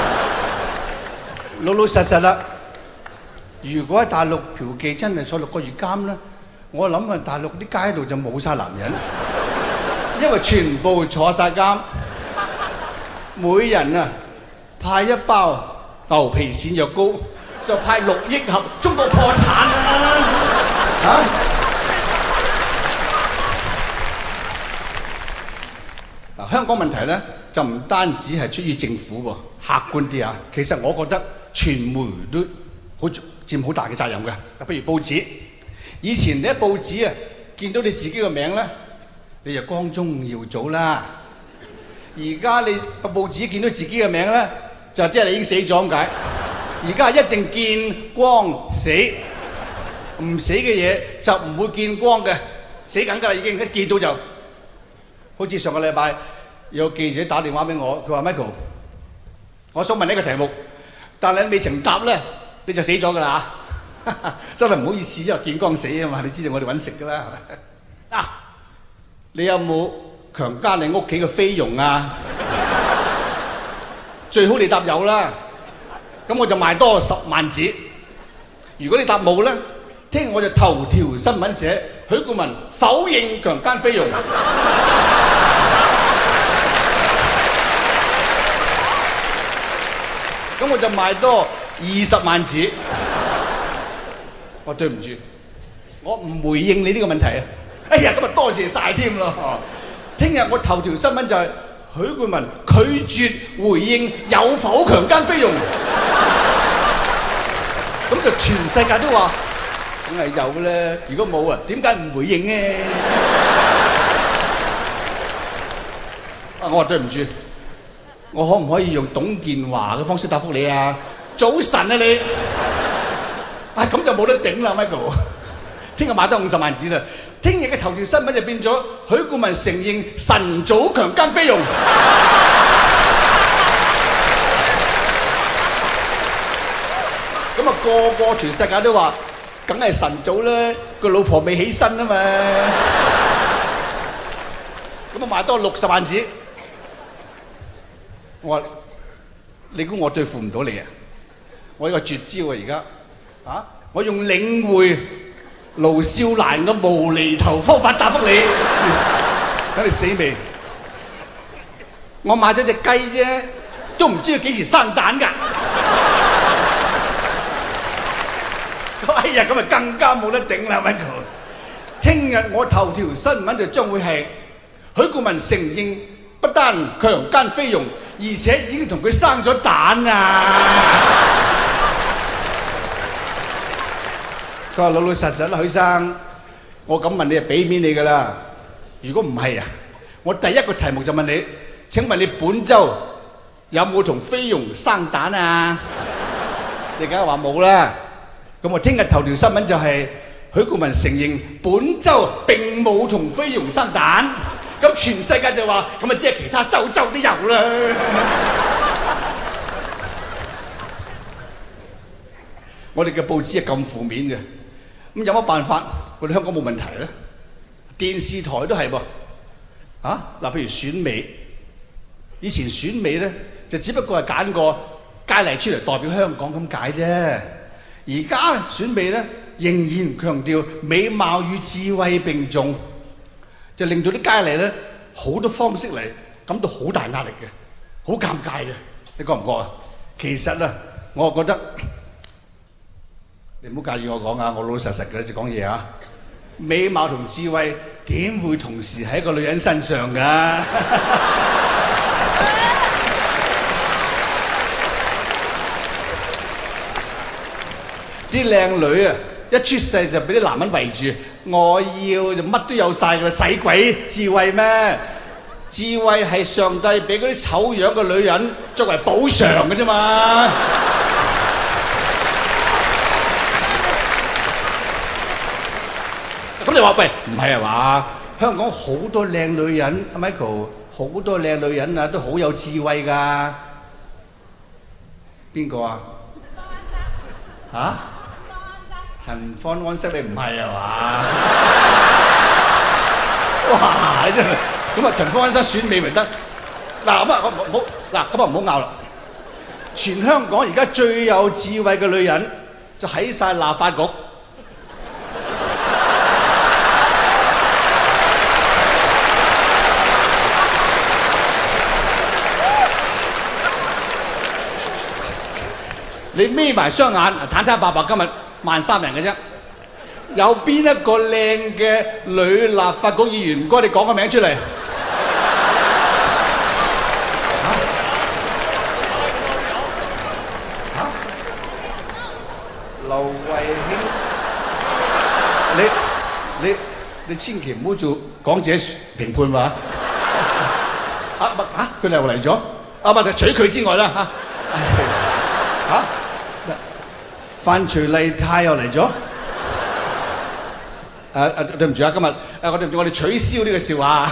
老老實實啦，如果喺大陸嫖妓真係坐六個月監咧，我諗啊，大陸啲街度就冇晒男人，因為全部坐晒監。每人啊派一包牛皮癬藥膏，就派六億盒，中國破產啦！嚇！嗱，香港問題咧就唔單止係出於政府喎，客觀啲啊，其實我覺得傳媒都好佔好大嘅責任嘅。不如報紙，以前你喺報紙啊見到你自己嘅名咧，你就光宗耀祖啦。而家你個報紙見到自己嘅名咧，就即係你已經死咗咁解。而家係一定見光死，唔死嘅嘢就唔會見光嘅，死緊㗎啦已經，一見到就。好似上個禮拜有記者打電話俾我，佢話 Michael， 我想問呢個題目，但係你未曾答咧，你就死咗㗎啦嚇！真係唔好意思，因為見光死啊嘛，你知道我哋揾食㗎啦。嗱，你有冇強姦你屋企嘅菲傭啊？最好你答有啦，咁我就賣多十萬紙。如果你答冇咧，聽日我就頭條新聞寫許冠文否認強姦菲傭。咁我就賣多二十萬紙。我對唔住，我唔回應你呢個問題啊！哎呀，咁啊多謝晒添咯。聽日我頭條新聞就係許冠文拒絕回應有否強姦菲傭，咁就全世界都話梗係有咧。如果冇啊，點解唔回應呢？ 我話對唔住，我可唔可以用董建華嘅方式答覆你啊？早晨啊你，啊咁就冇得頂啦 Michael， 聽日買多五十萬紙啦，聽日嘅頭條新聞就變咗許冠文承認晨早強姦菲傭。咁啊個個全世界都話，梗係晨早啦，個老婆未起身啊嘛。咁啊買多六十萬紙，我話你估我對付唔到你啊？我有個絕招啊！而家啊，我用領會盧少蘭嘅無厘頭方法答覆你，睇你死未？我買咗隻雞啫，都唔知佢幾時生蛋㗎。哎呀，咁啊更加冇得頂啦 ，Michael！ 聽日我頭條新聞就將會係許冠文承認不單強姦菲傭，而且已經同佢生咗蛋啊！佢話老老實實啦，許生，我咁問你就俾面你㗎啦。如果唔係啊，我第一個題目就問你：請問你本週有冇同菲傭生蛋啊？你梗係話冇啦。咁我聽日頭條新聞就係許冠文承認本週並冇同菲傭生蛋，咁全世界就話咁啊，即係其他州州都有啦。我哋嘅報紙係咁負面嘅，咁有乜辦法？我哋香港冇問題咧，電視台都係噃。啊嗱，譬如選美，以前選美咧就只不過係揀個佳麗出嚟代表香港咁解啫。而家選美咧仍然強調美貌與智慧並重，就令到啲佳麗咧好多方式嚟感到好大壓力嘅，好尷尬嘅。你覺唔覺啊？其實啊，我覺得你唔好介意我講啊，我老老實實嘅就講嘢啊。美貌同智慧點會同時喺一個女人身上㗎？啲靚女啊，一出世就俾啲男人圍住，我要就乜都有晒㗎啦，使鬼智慧咩？智慧係上帝俾嗰啲醜樣嘅女人作為補償嘅啫嘛。咁你話喂，唔係啊嘛？香港好多靚女人，阿 Michael 好多靚女人啊，都好有智慧㗎。邊個啊？嚇？陳方安生你唔係啊嘛？哇！真係咁啊！陳方安生選美咪得嗱咁啊！我唔好嗱咁啊唔好拗啦！全香港而家最有智慧嘅女人就喺晒立法局。你眯埋雙眼，坦坦白白今日萬三人嘅啫，有邊一個靚嘅女立法局議員？唔該，你講個名出嚟。嚇？劉慧卿，你你你千祈唔好做港姐評判話。啊唔啊，佢又嚟咗。啊唔就除佢之外啦嚇。嚇？范徐麗泰又嚟咗。誒誒，對唔住啊，今日誒我對唔住，我哋取消呢個笑話。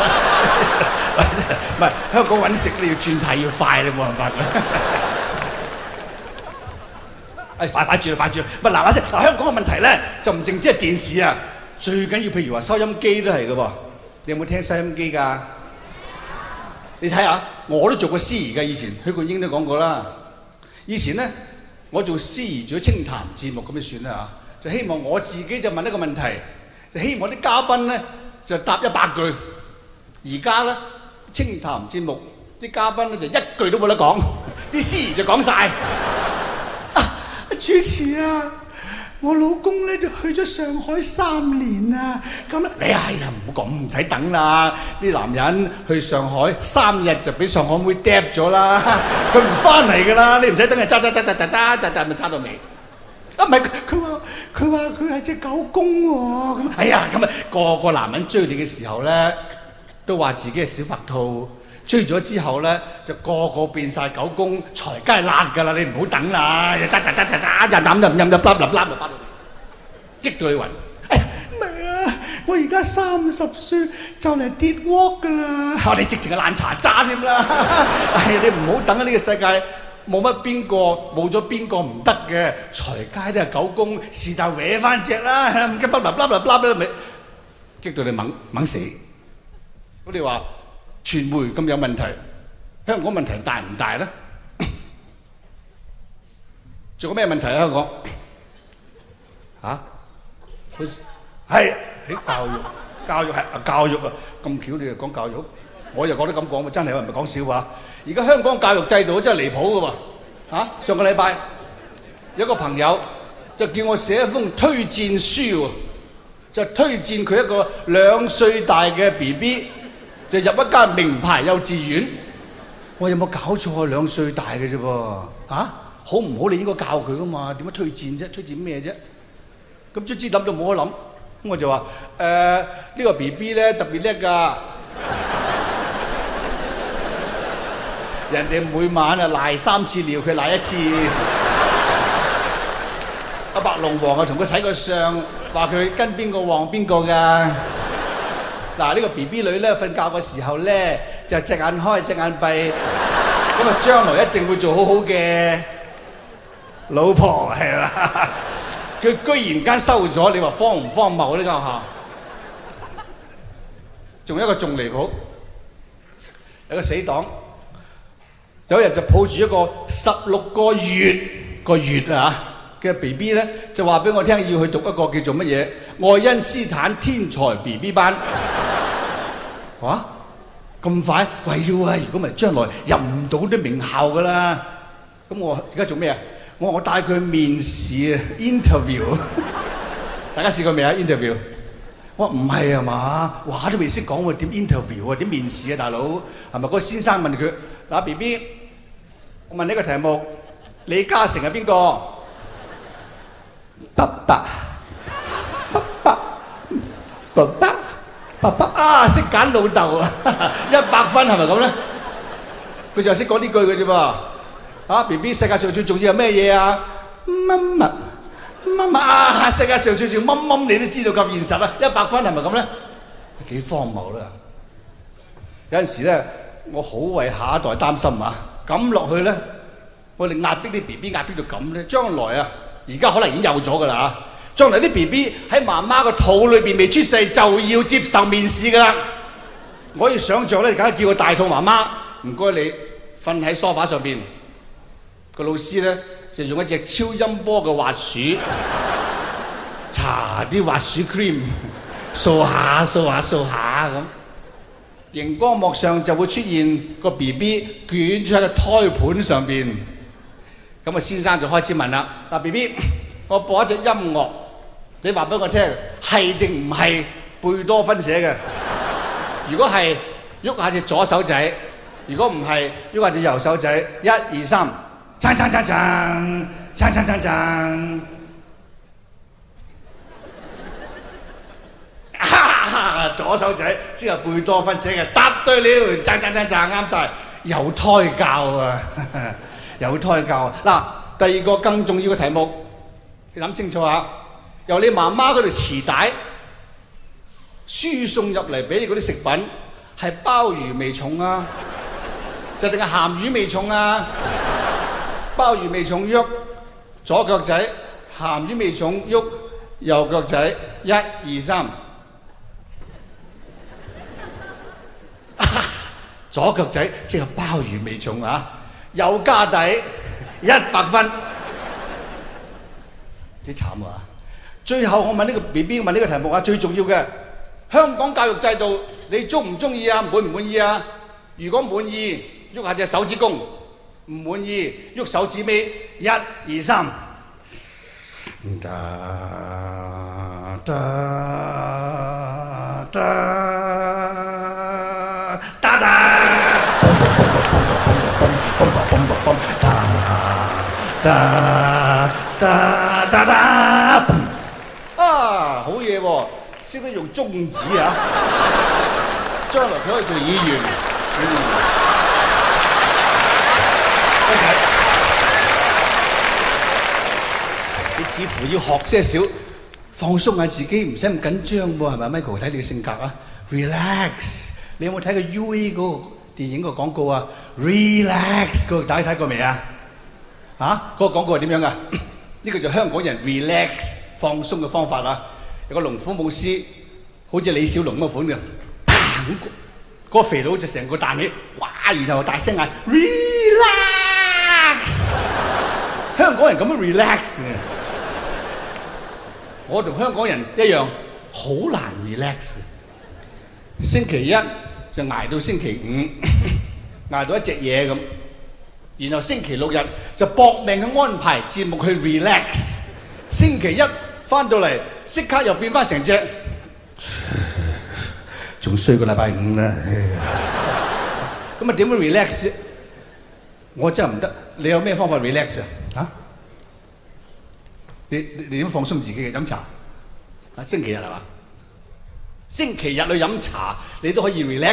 唔係香港揾食，你要轉態要快，你冇辦法㗎。誒快快轉啦，快轉！唔係嗱嗱聲，嗱香港嘅問題咧就唔淨止係電視啊，最緊要譬如話收音機都係㗎噃。你有冇聽收音機㗎？你睇下，我都做過司儀㗎，以前許冠英都講過啦。以前咧，我做司儀做清談節目咁就算啦嚇，就希望我自己就問一個問題，就希望啲嘉賓咧就答一百句。而家咧清談節目啲嘉賓咧就一句都冇得講，啲司儀就講晒。啊，主持啊，我老公咧就去咗上海三年啊，咁咧你哎呀唔好講，唔使等啦，啲男人去上海三日就俾上海妹嗒咗啦，佢唔翻嚟噶啦，你唔使等佢揸揸揸揸揸揸揸揸咪揸到尾。啊唔係，佢話佢話佢係隻狗公喎，咁哎呀咁啊個個男人追你嘅時候咧，都話自己係小白兔， 追咗之後咧，就個個變晒狗公，財街辣㗎啦！你唔好等啦，又喳喳喳喳喳，就攬就唔飲就揦揦揦就揦到你，激到你暈。哎呀，唔係啊！我而家三十歲就嚟跌鑊㗎啦！我哋直情係爛茶渣添啦！哎呀，你唔好等啊！呢個世界冇乜邊個冇咗邊個唔得嘅，財街都係狗公，是但搲翻隻啦，唔急揦揦揦揦揦咪激到你猛猛死。咁你話？傳媒咁有問題，香港問題大唔大咧？仲有咩問題啊？香港嚇？係喺教育，教育係教育啊！咁巧你又講教育，我又覺得咁講喎，真係唔係講笑話。而家香港教育制度真係離譜嘅喎嚇！上個禮拜有個朋友就叫我寫一封推薦書喎，就推薦佢一個兩歲大嘅 B B。就入一間名牌幼稚園，我有冇搞錯啊？兩歲大嘅啫噃，嚇好唔好？你應該教佢噶嘛？點樣推薦啫？推薦咩啫？咁卒之諗都冇得諗，咁我就話誒呢個 B B 咧特別叻㗎，人哋每晚啊賴三次尿，佢賴一次。阿白龍王啊同佢睇個相，話佢跟邊個旺邊個㗎。嗱，呢個 B B 女咧瞓覺嘅時候咧就隻眼開隻眼閉，咁啊將來一定會做好好嘅老婆係啦。佢居然間收咗，你話荒唔荒謬呢間學校？仲有一個仲離譜，有個死黨，有人就抱住一個十六個月個月啊嘅 B B 咧，就話俾我聽要去讀一個叫做乜嘢愛因斯坦天才 B B 班。哇！咁快？鬼要啊！如果唔係將來入唔到啲名校噶啦。咁我而家做咩啊？我話我帶佢去面試啊 ，interview。大家試過未啊 ？interview？我話唔係啊嘛，話都未識講喎，點 interview 啊？點面試啊？大佬係咪嗰個先生問佢嗱 B B？我問呢個題目，李嘉誠係邊個？爸爸，爸爸，爸爸。爸爸啊，識揀老豆啊，一百分係咪咁咧？佢就識講呢句嘅啫噃。啊 B B 世界上最重要係咩嘢啊？乜乜乜乜啊！世界上最重要乜乜你都知道咁現實啦，一百分係咪咁咧？幾荒謬啦！有陣時咧，我好為下一代擔心啊！咁落去咧，我哋壓迫啲 B B 壓迫到咁咧，將來啊，而家可能已經有咗㗎啦嚇。將來啲 B B 喺媽媽個肚裏邊未出世就要接受面試㗎啦！我可以想像咧，梗係叫個大肚媽媽，唔該你瞓喺梳化上邊，個老師咧就用一隻超音波嘅滑鼠，搽啲滑鼠 cream， 掃下掃下掃下咁，熒光幕上就會出現個 B B 捲咗喺個胎盤上邊。咁啊，先生就開始問啦：嗱 B B， 我播一隻音樂。你話俾我聽，係定唔係貝多芬寫嘅？如果係，喐下隻左手仔；如果唔係，喐下隻右手仔。一二三，鏘鏘鏘鏘，鏘鏘鏘鏘。哈！左手仔即係貝多芬寫嘅，答對了，鏘鏘鏘鏘啱晒。有胎教啊，有胎教啊！嗱，第二個更重要嘅題目，你諗清楚下。由你媽媽嗰條臍帶輸送入嚟俾你嗰啲食品係鮑魚味重啊，就定係鹹魚味重啊？鮑魚味重喐左腳仔，鹹魚味重喐右腳仔。一二三，左腳仔即係鮑魚味重啊，有家底一百分，幾慘啊！最後我問呢個 B B 問呢個題目啊，最重要嘅香港教育制度，你中唔中意啊？滿唔滿意啊？如果滿意，喐下隻手指公；唔滿意，喐手指尾。一二三，得得得得得，得得得得。啊，好嘢喎！識得用中指啊！將來佢可以做議員， 你似乎要學些少放鬆下自己，唔使咁緊張喎，係咪 Michael？睇你嘅性格啊 ，relax。你有冇睇過 U A 嗰個電影個廣告啊 ？relax 嗰個大家睇過未啊？啊，嗰個廣告係點樣噶？呢個就香港人 relax 放鬆嘅方法啦。有個龍虎武師，好似李小龍咁嘅款嘅，砰！嗰個肥佬就成個彈起，哇！然後大聲嗌 relax。香港人咁樣 relax 嘅。我同香港人一樣，好難 relax。星期一就捱到星期五，捱到一隻嘢咁，然後星期六日就搏命去安排節目去 relax。星期一翻到嚟，即刻又變翻成隻，仲衰過禮拜五啦。咁啊點樣 relax 啫？我真係唔得。你有咩方法 relax 啊？嚇？你你你點放鬆自己嘅？飲茶啊？星期日係嘛？星期日去飲茶，你都可以 relax。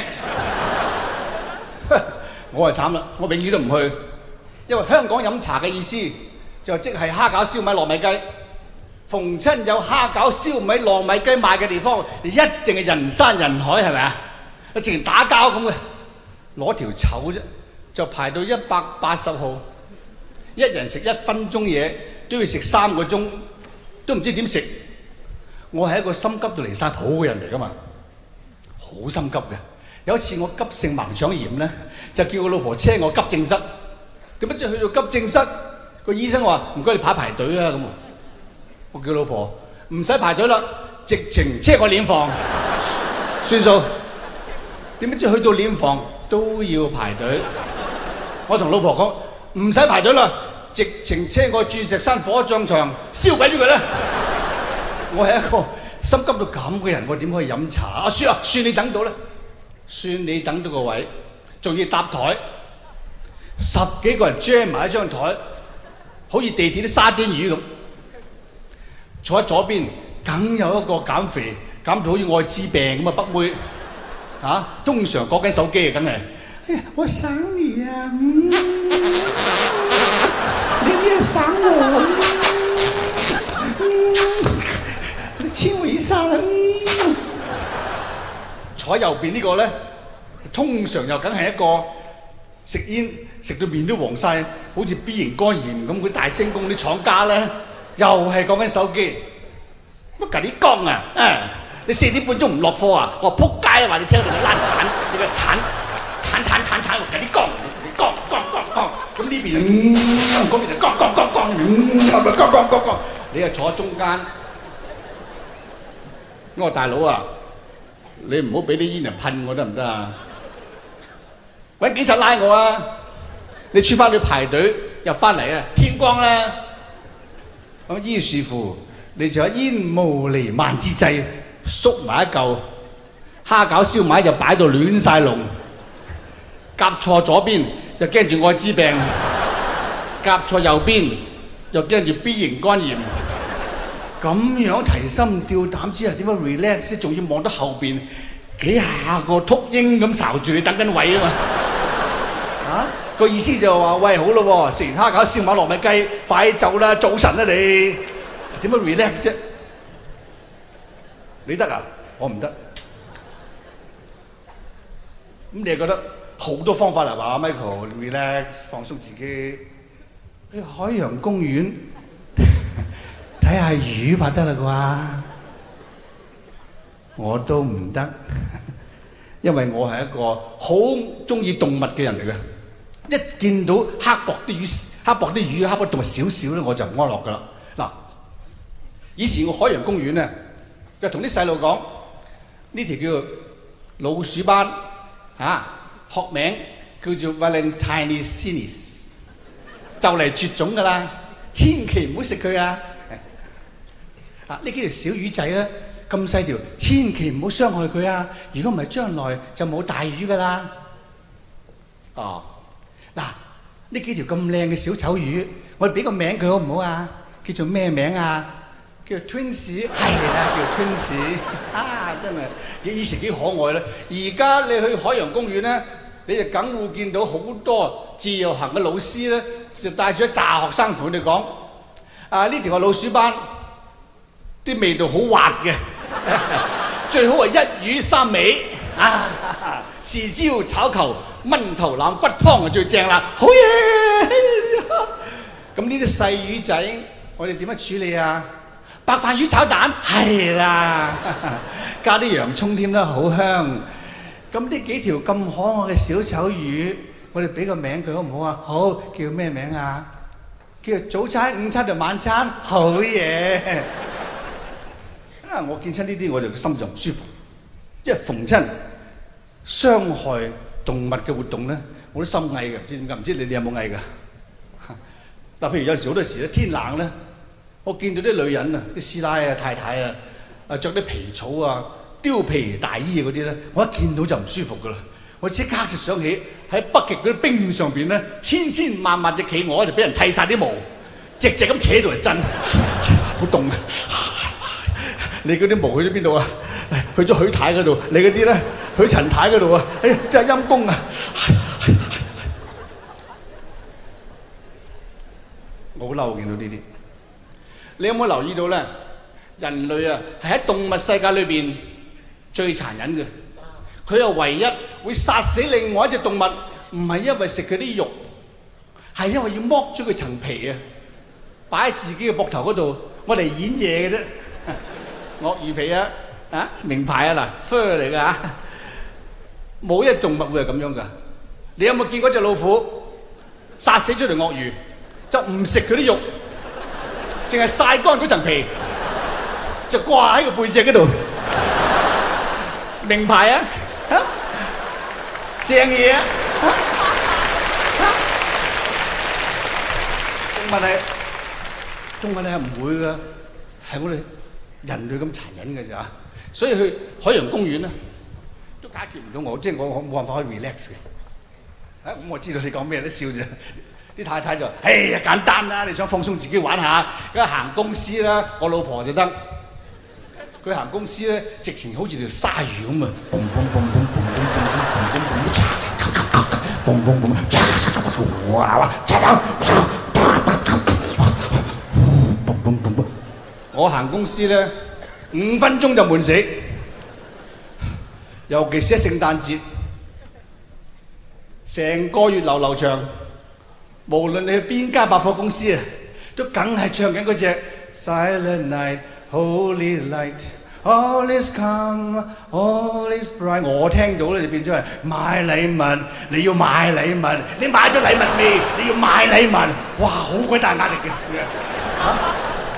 我係慘啦，我永遠都唔去，因為香港飲茶嘅意思就即係蝦餃、燒米、糯米雞。逢親有蝦餃、燒米、糯米雞賣嘅地方，一定係人山人海，係咪啊？直情打交咁嘅，攞條籌啫，就排到一百八十號，一人食一分鐘嘢。都要食三個鐘，都唔知點食。我係一個心急到離晒譜嘅人嚟噶嘛，好心急嘅。有一次我急性盲腸炎咧，就叫我老婆車我急症室。點解即係去到急症室，個醫生話唔該你排排隊啊咁啊。我叫老婆唔使排隊啦，直情車我殮房算數。點解即係去到殮房都要排隊？我同老婆講唔使排隊啦。直情車我鑽石山火葬場燒鬼咗佢啦！我係一個心急到咁嘅人，我點可以飲茶啊？算啊，算你等到啦，算你等到個位，仲要搭台，十幾個人 jam 埋一張台，好似地鐵啲沙甸魚咁。坐喺左邊，梗有一個減肥減到好似愛滋病咁嘅北妹，嚇、啊，通常講緊手機嘅，梗係。哎呀，我想你啊！嗯你也想我，嗯，你親我一下啦。嗯、坐右邊呢個咧，通常又梗係一個食煙食到面都黃晒，好似 B 型肝炎咁嗰啲大聲公啲廠家咧，又係講緊手機。乜隔啲光啊？啊！你四點半鐘唔落課啊？我話撲街啊！話你聽到你爛彈，你個彈彈彈彈彈，隔啲光，光光光光。咁呢邊，嗰邊就咣咣咣咣，咣咣咣咣咣，你係坐喺中間。我話大佬啊，你唔好俾啲煙嚟噴我得唔得啊？揾警察拉我啊！你出翻去排隊入翻嚟啊，天光啦。咁於是乎，你就喺煙霧彌漫之際，縮埋一嚿蝦餃燒賣就擺到亂晒龍，夾錯左邊。就驚住愛滋病，夾錯右邊，就驚住 B 型肝炎，咁樣提心吊膽之下點樣 relax？仲要望到後邊幾下個禿鷹咁睄住你等緊位啊嘛！啊，個意思就係話：喂，好咯，食完蝦餃、燒賣、糯米雞，快走啦，早晨啦你，點樣 relax 啫？你得啊？我唔得。咁你覺得？好多方法啦嘛 ，Michael relax 放鬆自己，去海洋公園睇下魚拍得啦啩？我都唔得，因為我係一個好中意動物嘅人嚟嘅。一見到刻薄啲魚、刻薄啲魚、刻薄動物少少咧，我就唔安樂噶啦。嗱，以前我海洋公園咧，就同啲細路講，呢條叫老鼠斑啊。學名叫做 Valentinissinis， 就嚟絕種㗎啦，千祈唔好食佢啊！啊，呢幾條小魚仔咧，咁細條，千祈唔好傷害佢啊！如果唔係，將來就冇大魚㗎啦。哦，嗱，呢幾條咁靚嘅小丑魚，我哋俾個名佢好唔好啊？叫做咩名啊？叫 Twins， 係啦，叫 Twins 啊！真係，以前幾可愛啦。而家你去海洋公園咧， 你就梗會見到好多自由行嘅老師咧，就帶住一紮學生同佢哋講：啊，呢條係老鼠斑，啲味道好滑嘅，最好係一魚三味啊！豉椒炒球、炆頭腩骨湯就最正啦，好嘢！咁呢啲細魚仔，我哋點樣處理啊？白飯魚炒蛋係啦，加啲洋葱添啦，好香。咁呢幾條咁可愛嘅小丑魚，我哋俾個名佢好唔好啊？好，叫咩名啊？叫早餐、午餐同晚餐，好嘢！啊，我見親呢啲我就心就唔舒服，因為逢親傷害動物嘅活動咧，我都心翳嘅，唔知點解？唔知你哋有冇翳㗎？嗱，譬如有時好多時咧，天冷咧，我見到啲女人啊、啲師奶啊、太太啊，啊著啲皮草啊、貂皮大衣嗰啲咧，我一見到就唔舒服噶啦。我即刻就想起喺北極嗰啲冰上邊咧，千千萬萬隻企鵝就俾人剃晒啲毛，隻隻咁企喺度嚟震，好凍啊！你嗰啲毛去咗邊度啊？去咗許太嗰度，你嗰啲咧去陳太嗰度啊！哎呀，真係陰公啊！我好嬲見到呢啲。你有冇留意到咧？人類啊，係喺動物世界裏邊最殘忍嘅。佢又唯一會殺死另外一隻動物，唔係因為食佢啲肉，係因為要剝咗佢層皮啊，擺喺自己嘅膊頭嗰度，我嚟演嘢嘅啫。鱷魚皮啊，啊名牌啊嗱 ，fur 嚟㗎嚇，冇一隻動物會係咁樣㗎。你有冇見過隻老虎殺死咗條鱷魚？就唔食佢啲肉，淨係曬乾嗰層皮，就掛喺個背脊嗰度，名牌啊，啊正嘢啊！動物係動物係唔會㗎，係我哋人類咁殘忍嘅咋，所以去海洋公園咧都解決唔到我，即係我我冇辦法可以 relax 嘅。啊，咁我知道你講咩，都笑啫。啲太太就：哎呀，簡單啦！你想放鬆自己玩下，梗係行公司啦。我老婆就得，佢行公司咧，直情好似條鯊魚咁啊！嘣嘣嘣嘣嘣嘣嘣嘣嘣嘣嘣嘣嘣嘣，哇哇！嘣嘣嘣嘣，我行公司咧五分鐘就悶死，尤其是喺聖誕節，成個月流流長。無論你去邊間百貨公司啊，都梗係唱緊嗰隻 Silent Night, Holy Light, All is calm, All is bright。我聽到咧就變咗係買禮物，你要買禮物，你買咗禮物未？你要買禮物，哇，好鬼大壓力嘅嚇、啊！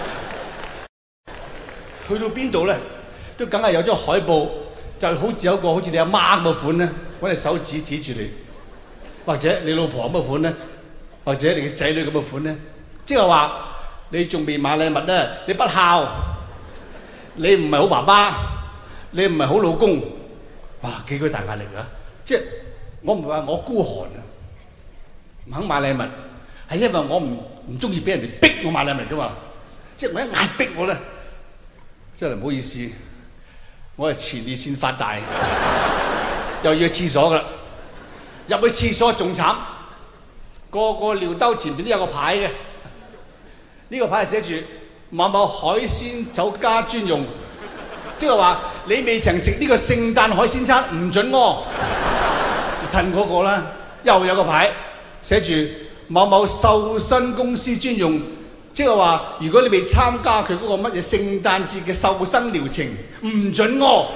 去到邊度咧，都梗係有張海報，就好似有個好似你阿媽咁嘅款咧，揾隻手指指住你，或者你老婆咁嘅款咧。或者你嘅仔女咁嘅款咧，即係話你仲未買禮物咧，你不孝，你唔係好爸爸，你唔係好老公，哇幾鬼大壓力啊！即係我唔係話我孤寒啊，唔肯買禮物，係因為我唔唔中意俾人哋逼我買禮物噶嘛，即係我一壓逼我咧，真係唔好意思，我係前列腺發大，又要去廁所噶啦，入去廁所仲慘。個個尿兜前邊都有個牌嘅，呢個牌係寫住某某海鮮酒家專用，即係話你未曾食呢個聖誕海鮮餐唔準屙。褪嗰個啦，又有個牌寫住某某瘦身公司專用，即係話如果你未參加佢嗰個乜嘢聖誕節嘅瘦身療程唔準屙。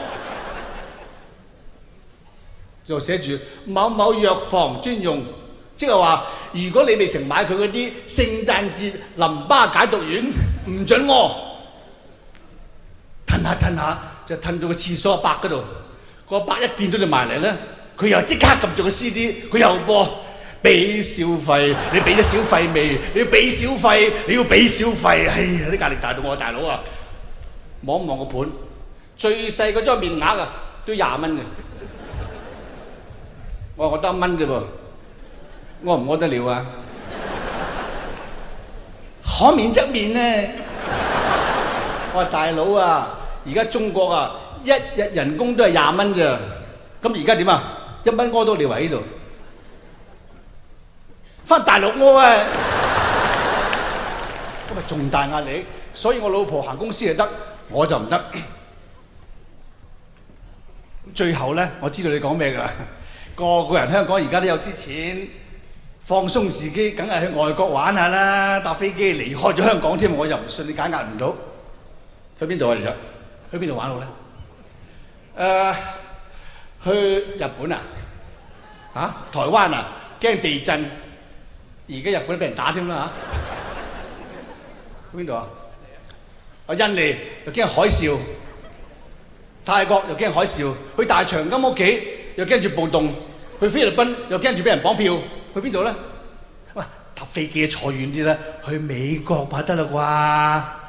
就寫住某某藥房專用。即係話，如果你未曾買佢嗰啲聖誕節淋巴解毒丸，唔準屙。褪下褪下就褪到個廁所阿伯嗰度，個阿伯一見到你埋嚟咧，佢又即刻撳住個 C D， 佢又播俾小費，你俾咗小費未？你要俾小費，你要俾小費。哎呀，啲壓力大到我大佬啊！望一望個盤，最細嗰張面額啊，都廿蚊嘅。我話我得一蚊啫噃。屙唔屙得了啊？可免則免咧。我話大佬啊，而家中國啊，一日人工都係廿蚊咋，咁而家點啊？一蚊屙到尿喺呢度， 翻大陸我啊，咁咪重大壓力，所以我老婆行公司就得，我就唔得。最後咧，我知道你講咩㗎啦，個個人香港而家都有啲錢，放鬆自己，梗係去外國玩下啦，搭飛機離開咗香港添，我又唔信你解壓唔到。去邊度啊？而家去邊度玩好咧？誒、呃，去日本啊？啊？台灣啊？驚地震，而家日本俾人打添啦嚇。去邊度啊？啊，印尼又驚海嘯，泰國又驚海嘯，去大長今屋企又驚住暴動，去菲律賓又驚住俾人綁票，去邊度咧？喂，搭飛機坐遠啲啦，去美國咪得啦啩？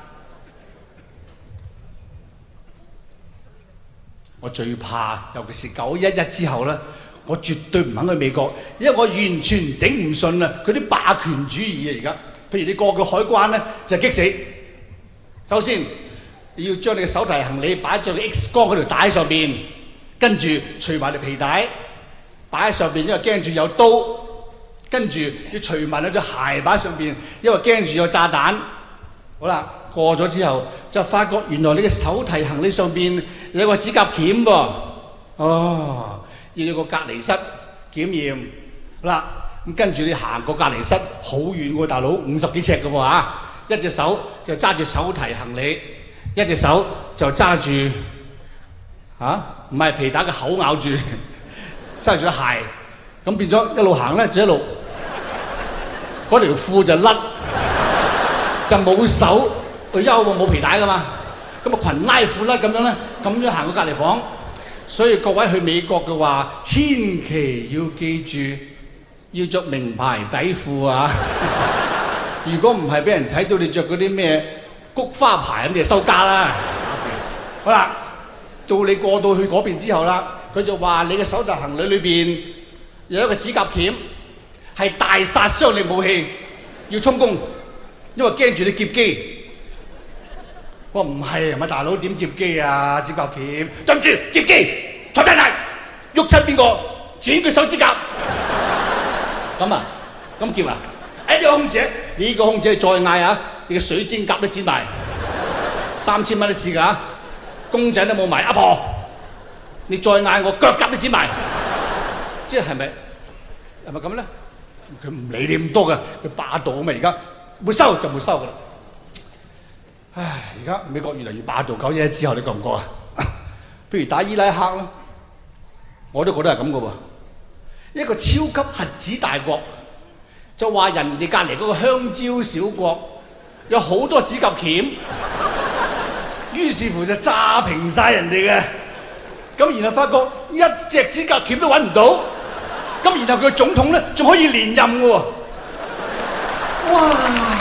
我最怕，尤其是九一一之後咧，我絕對唔肯去美國，因為我完全頂唔順啊！佢啲霸權主義啊，而家，譬如你過個海關咧，就係激死。首先，你要將你嘅手提行李擺在個 X 光嗰條帶上邊，跟住除埋條皮帶擺喺上邊，因為驚住有刀；跟住要除埋兩對鞋擺喺上邊，因為驚住有炸彈。好啦。過咗之後，就發覺原來你嘅手提行李上邊有個指甲鉗噃，哦，要你個隔離室檢驗，好啦，咁跟住你行過隔離室好遠喎，大佬五十幾尺嘅喎嚇，一隻手就揸住手提行李，一隻手就揸住嚇，唔係皮帶嘅口咬住，揸住對鞋，咁變咗一路行咧就一路嗰條褲就甩，就冇手。佢休喎冇皮帶噶嘛，咁啊裙拉褲啦咁樣咧，咁樣行過隔離房。所以各位去美國嘅話，千祈要記住要着名牌底褲啊！如果唔係俾人睇到你着嗰啲咩菊花牌咁，你就收家啦。好啦，到你過到去嗰邊之後啦，佢就話你嘅手提行李裏邊有一個指甲鉗，係大殺傷力武器，要充公，因為驚住你劫機。我話唔係，咪大佬點劫機啊？指甲鉗，對唔住，劫機，坐低晒，喐親邊個，剪佢手指甲。咁啊，咁劫啊？誒呢個空姐，呢個空姐再嗌啊，你嘅水晶甲都剪埋，三千蚊一次㗎，公仔都冇埋，阿婆，你再嗌我腳甲都剪埋，即係係咪係咪咁咧？佢唔理你咁多㗎，佢霸道啊嘛！而家沒收就沒收㗎啦。唉，而家美國越嚟越霸道，九一一之後你覺唔覺啊？譬如打伊拉克啦，我都覺得係咁嘅喎。一個超級核子大國就話人哋隔離嗰個香蕉小國有好多指甲鉗，於是乎就炸平晒人哋嘅。咁然後發覺一隻指甲鉗都揾唔到，咁然後佢總統咧仲可以連任嘅喎。哇！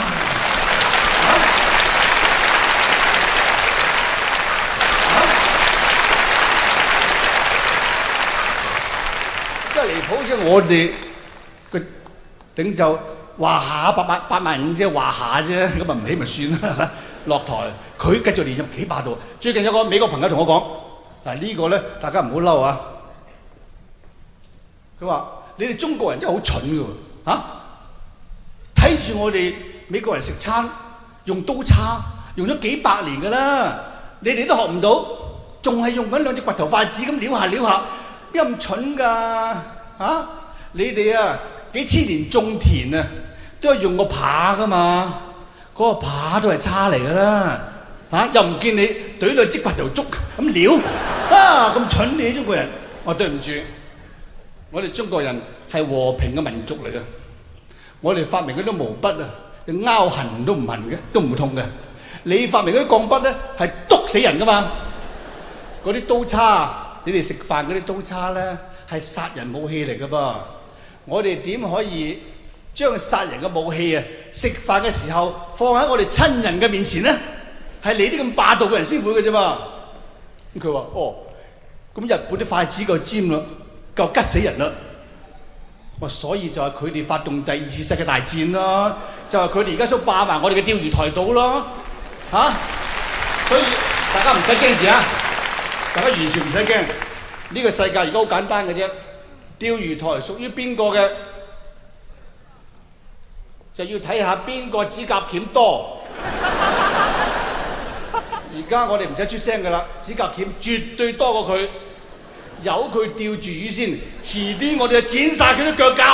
好似我哋個領袖話下八萬八萬五啫，話下啫，咁啊唔起咪算啦。落台佢繼續連任幾霸道。最近有個美國朋友同我講，嗱呢個咧大家唔好嬲啊。佢話：你哋中國人真係好蠢㗎喎，嚇！睇住我哋美國人食餐用刀叉，用咗幾百年㗎啦，你哋都學唔到，仲係用緊兩隻掘頭筷子咁撩下撩下，邊有咁蠢㗎？啊！你哋啊幾千年種田啊，都係用個耙噶嘛，嗰、嗰個耙都係叉嚟噶啦，嚇又唔見你懟兩支掘頭竹咁撩啊！咁蠢你中國人，我對唔住，我哋中國人係和平嘅民族嚟嘅，我哋發明嗰啲毛筆啊，你拗痕都唔痕嘅，都唔痛嘅。你發明嗰啲鋼筆咧，係篤死人噶嘛，嗰啲刀叉，你哋食飯嗰啲刀叉咧。係殺人武器嚟㗎噃，我哋點可以將殺人嘅武器啊食飯嘅時候放喺我哋親人嘅面前咧？係你啲咁霸道嘅人先會嘅啫嘛。咁佢話：哦，咁日本啲筷子夠尖啦，夠吉死人啦。我所以就係佢哋發動第二次世界大戰啦，就係佢哋而家想霸埋我哋嘅釣魚台島咯，嚇、啊！所以大家唔使驚住啊，大家完全唔使驚。呢個世界而家好簡單嘅啫，釣魚台屬於邊個嘅？ 就要睇下邊個指甲鉗多。而家我哋唔使出聲㗎啦，指甲鉗絕對多過佢，由佢釣住魚先，遲啲我哋就剪晒佢啲腳甲。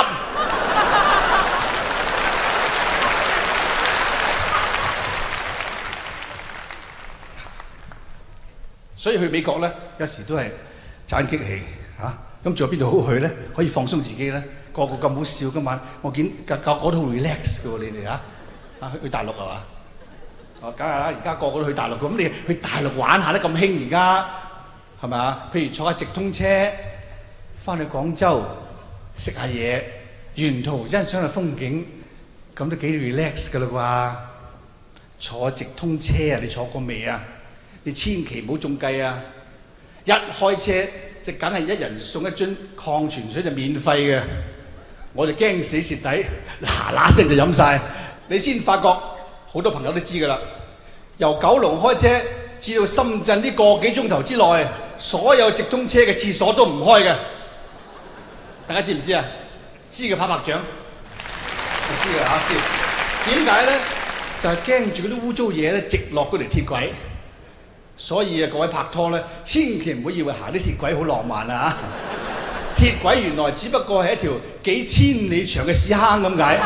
所以去美國咧，有時都係盞激氣嚇。咁仲有邊度好去咧？可以放鬆自己咧？個個咁好笑，今晚我見個個個都好 relax 嘅喎，你哋嚇啊去大陸係嘛？哦，梗係啦！而家個個都去大陸，咁你去大陸玩下咧，咁興而家係咪啊？譬如坐下直通車翻去廣州食下嘢，沿途欣賞下風景，咁都幾 relax 㗎啦啩？坐直通車啊，你坐過未啊？你千祈唔好中計啊！一開車就梗係一人送一樽礦泉水就免費嘅，我就驚死蝕底，嗱嗱聲就飲晒。你先發覺好多朋友都知㗎啦，由九龍開車至到深圳呢個幾鐘頭之內，所有直通車嘅廁所都唔開嘅。大家知唔知啊？知嘅拍拍掌，我知嘅嚇知。點解咧？就係驚住嗰啲污糟嘢咧，直落嗰條鐵軌。所以啊，各位拍拖咧，千祈唔好以為行啲鐵軌好浪漫啊！鐵軌原來只不過係一條幾千里長嘅屎坑咁解。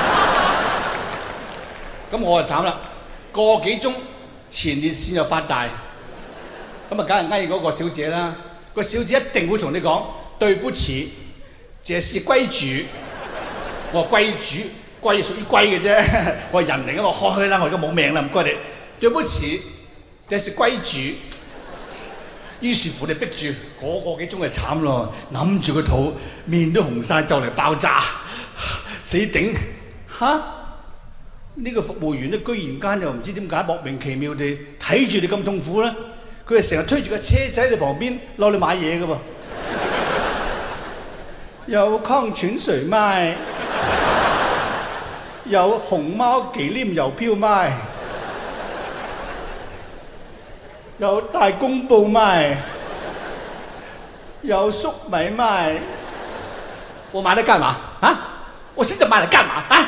咁我就慘啦，個幾鐘前列腺就發大，咁啊梗係翳嗰個小姐啦。個小姐一定會同你講對不起，這是歸主。我話歸主，歸屬於歸嘅啫。我係人嚟嘅，我開開啦，我而家冇命啦，唔該你。對不起。這是歸主，於是乎你逼住嗰個幾鐘就慘咯，揞住個肚，面都紅晒，就嚟爆炸，死頂嚇！呢、這個服務員咧，居然間又唔知點解莫名其妙地睇住你咁痛苦咧，佢係成日推住個車仔喺你旁邊攞你買嘢嘅喎，有礦泉水賣，有熊貓忌廉郵票賣。有大公報賣，有粟米賣。我買嚟幹嘛？啊！我現在買嚟幹嘛？啊！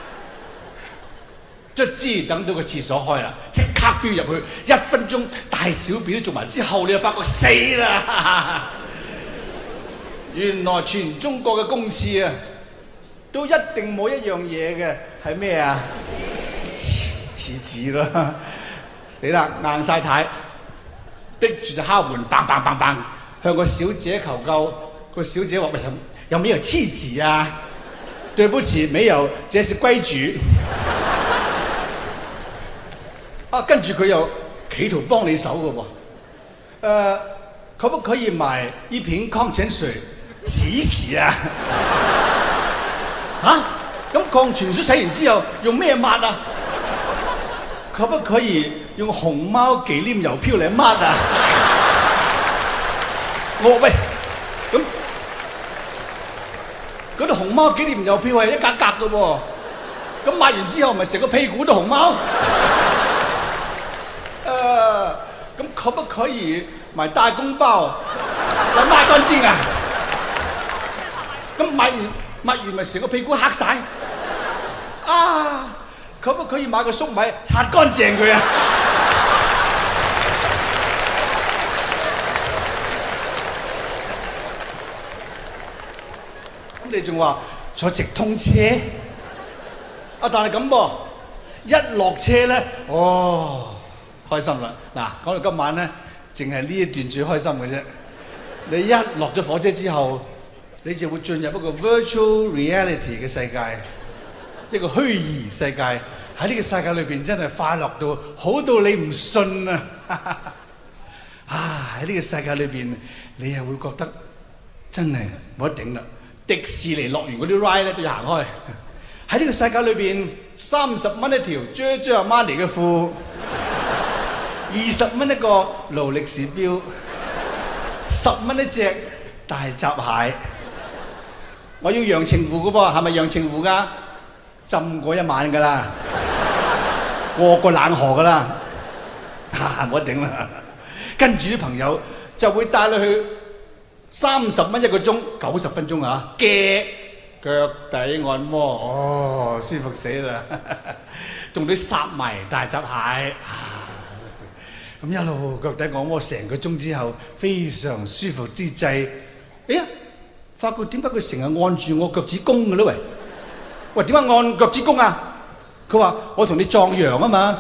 卒之等到個廁所開啦，即刻飆入去，一分鐘大小便都做埋之後，你就發覺死啦！原來全中國嘅公廁啊，都一定冇一樣嘢嘅，係咩啊？廁紙啦！死啦，硬晒太！逼住就敲門，砰砰砰砰，向個小姐求救。個小姐話：喂，有沒有廁紙啊？對不起，沒有，這是歸主。啊，跟住佢又企圖幫你手嘅喎。誒、呃，可不可以買一瓶礦泉水洗洗啊？嚇、啊？咁礦泉水洗完之後用咩抹啊？可不可以用熊貓忌廉郵票嚟抹啊？我話喂，咁嗰啲熊貓忌廉郵票係一格格嘅喎，咁抹完之後咪成個屁股都熊貓？誒、呃，咁可不可以買大公包嚟抹乾淨啊？咁抹完抹完咪成個屁股黑晒？啊！可不可以買個粟米擦乾淨佢啊？咁你仲話坐直通車？啊，但係咁噃，一落車咧，哦，開心啦！嗱，講到今晚咧，淨係呢一段最開心嘅啫。你一落咗火車之後，你就會進入一個 virtual reality 嘅世界。一個虛擬世界，喺呢個世界裏邊真係快樂到好到你唔信啊！啊，喺呢個世界裏邊，你又會覺得真係冇得頂啦！迪士尼樂園嗰啲 ride 咧都要行開。喺呢個世界裏邊，三十蚊一條 Giorgio Armani 嘅褲，二十蚊一個勞力士錶，十蚊一隻大閘蟹。我要陽澄湖嘅噃，係咪陽澄湖㗎？浸過一晚㗎啦，過個冷河㗎啦，嚇冇得頂啦！跟住啲朋友就會帶你去三十蚊一個鐘，九十分鐘啊嘅腳底按摩，哦，舒服死啦！仲要殺埋大閘蟹，咁一路腳底按摩成個鐘之後，非常舒服之際，哎呀，發覺點解佢成日按住我腳趾公嘅咧？喂，喂，點解按腳趾公啊？佢話我同你壯陽啊嘛，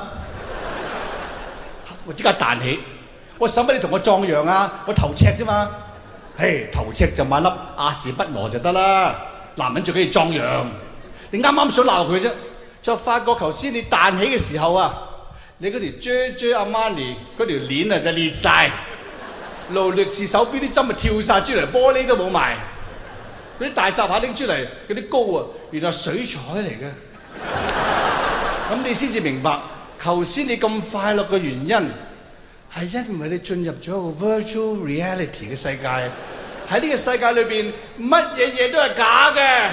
我即刻彈起，我使乜你同我壯陽啊？我頭赤啫嘛，嘿，頭赤就買粒阿士不羅就得啦。男人最緊要壯陽，你啱啱想鬧佢啫，就發覺頭先你彈起嘅時候啊，你嗰條 J J 阿瑪尼嗰條鏈啊就裂晒，勞力士手錶啲針啊跳晒出嚟，玻璃都冇埋，嗰啲大閘蟹拎出嚟嗰啲膏啊，原來係水彩嚟嘅。咁你先至明白，頭先你咁快樂嘅原因係因為你進入咗一個 virtual reality 嘅世界。喺呢個世界裏邊，乜嘢嘢都係假嘅。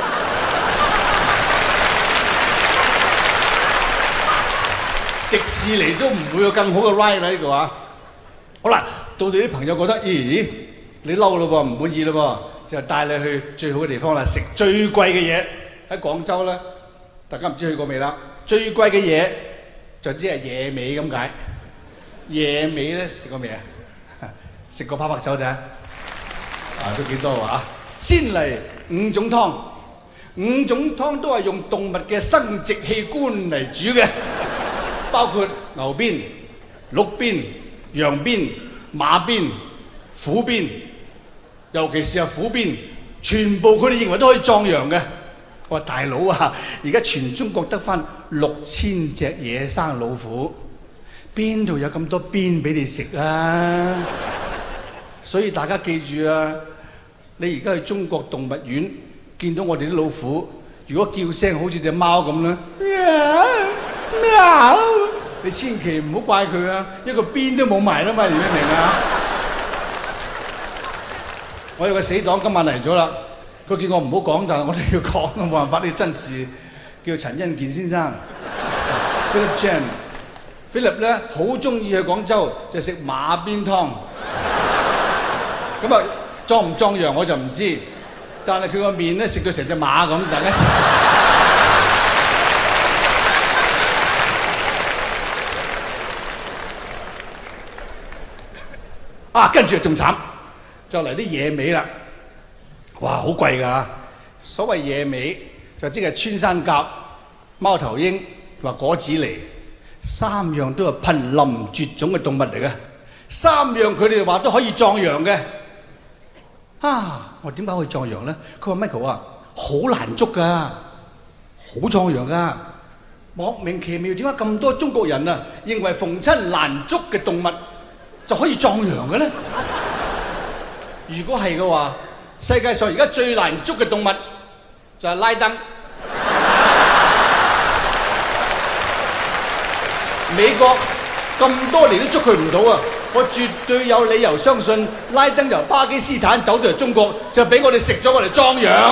迪士尼都唔會有更好嘅 ride 啦，呢個啊！好啦，到你啲朋友覺得，咦，你嬲咯噃，唔滿意咯噃，就帶你去最好嘅地方啦，食最貴嘅嘢。喺廣州咧，大家唔知去過未啦？最貴嘅嘢就只係野味咁解。野味咧食過未啊？食過拍拍手咋？啊，都幾多喎！先嚟五種湯，五種湯都係用動物嘅生殖器官嚟煮嘅，包括牛鞭、鹿鞭、羊鞭、馬鞭、虎鞭，尤其是係虎鞭，全部佢哋認為都可以壯陽嘅。我話大佬啊，而家全中國得返六千隻野生老虎，邊度有咁多鞭俾你食啊？所以大家記住啊，你而家去中國動物園見到我哋啲老虎，如果叫聲好似隻貓咁啦，喵喵，你千祈唔好怪佢啊，一個鞭都冇埋啦嘛，明唔明啊？我有個死黨今晚嚟咗啦，佢叫我唔好講，但係我哋要講，冇辦法，呢真事，叫陳欣健先生 ，Philip Chan，Philip 咧好中意去廣州就食馬鞭湯。咁啊，壯唔壯陽我就唔知，但係佢個面咧食到成隻馬咁，大家啊，跟住仲慘，就嚟啲野味啦，哇，好貴㗎！所謂野味就即係穿山甲、貓頭鷹同埋果子狸，三樣都係瀕臨絕種嘅動物嚟嘅，三樣佢哋話都可以壯陽嘅。啊！我點解可以壯陽咧？佢話 Michael 啊，好難捉㗎，好壯陽㗎，莫名其妙點解咁多中國人啊認為逢親難捉嘅動物就可以壯陽嘅咧？如果係嘅話，世界上而家最難捉嘅動物就係拉登。美國咁多年都捉佢唔到啊！我絕對有理由相信拉登由巴基斯坦走到嚟中國，就俾我哋食咗我哋壯陽。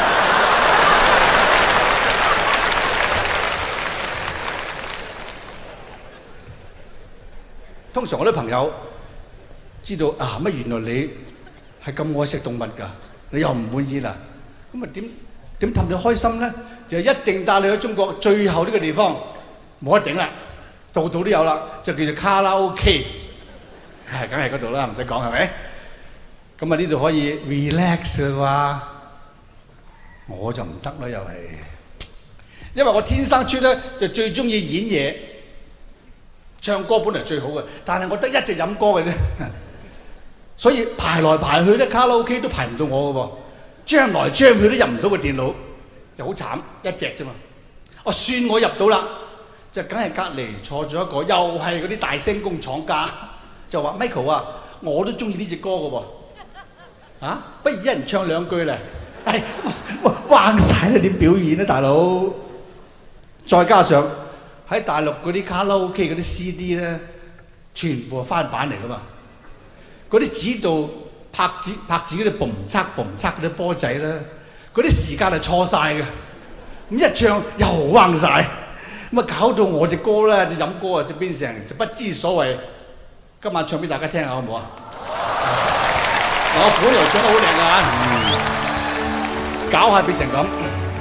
通常我啲朋友知道啊，乜原來你係咁愛食動物㗎，你又唔滿意啦，咁啊點點氹你開心咧？就一定帶你去中國最後呢個地方，冇得頂啦，度度都有啦，就叫做卡拉 OK。係，梗係嗰度啦，唔使講係咪？咁啊呢度可以 relax 嘅啩，我就唔得啦，又係，因為我天生出咧就最中意演嘢，唱歌本嚟最好嘅，但係我得一隻飲歌嘅啫，所以排來排去咧卡拉 OK 都排唔到我嘅喎，將來將去都入唔到個電腦，就好慘，一隻啫嘛。我算我入到啦，就梗係隔離坐咗一個，又係嗰啲大聲公廠家。就話 Michael 啊，我都中意呢隻歌嘅喎，啊，不如一人唱兩句咧，唉，橫曬啦，點表演咧，大佬？再加上喺大陸嗰啲卡拉 OK 嗰啲 C D 咧，全部係翻版嚟噶嘛，嗰啲指導拍子拍子嗰啲嘣測嘣測嗰啲波仔咧，嗰啲時間係錯晒嘅，咁一唱又橫曬，咁啊搞到我隻歌咧，隻飲歌啊就變成就不知所謂。今晚唱俾大家聽下好唔好啊？我本來唱得好靚㗎。 搞下變成咁。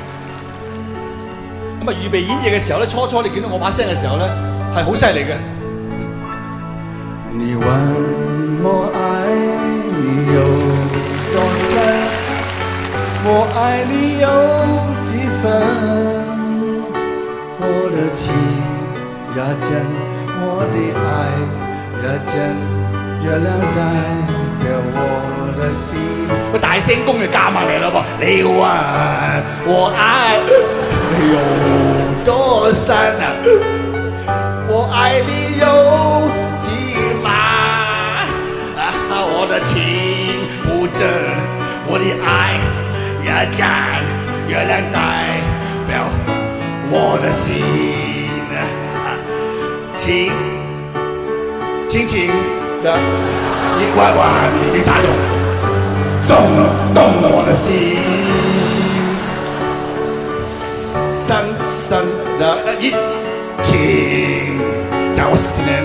咁啊，預備演繹嘅時候咧，初初你見到我把聲嘅時候咧，係好犀利嘅。你問我愛你有多深，我愛你有幾分？我的情也真，我的愛也真，月亮代表我的心。個大聲公就加埋嚟啦噃！你問我愛你有多深啊？我愛你有幾碼？啊，我的情不真，我的愛也真，月亮代表我的心，輕輕輕的一彎彎已經打動，動動我的心，深深的一情，在我心裏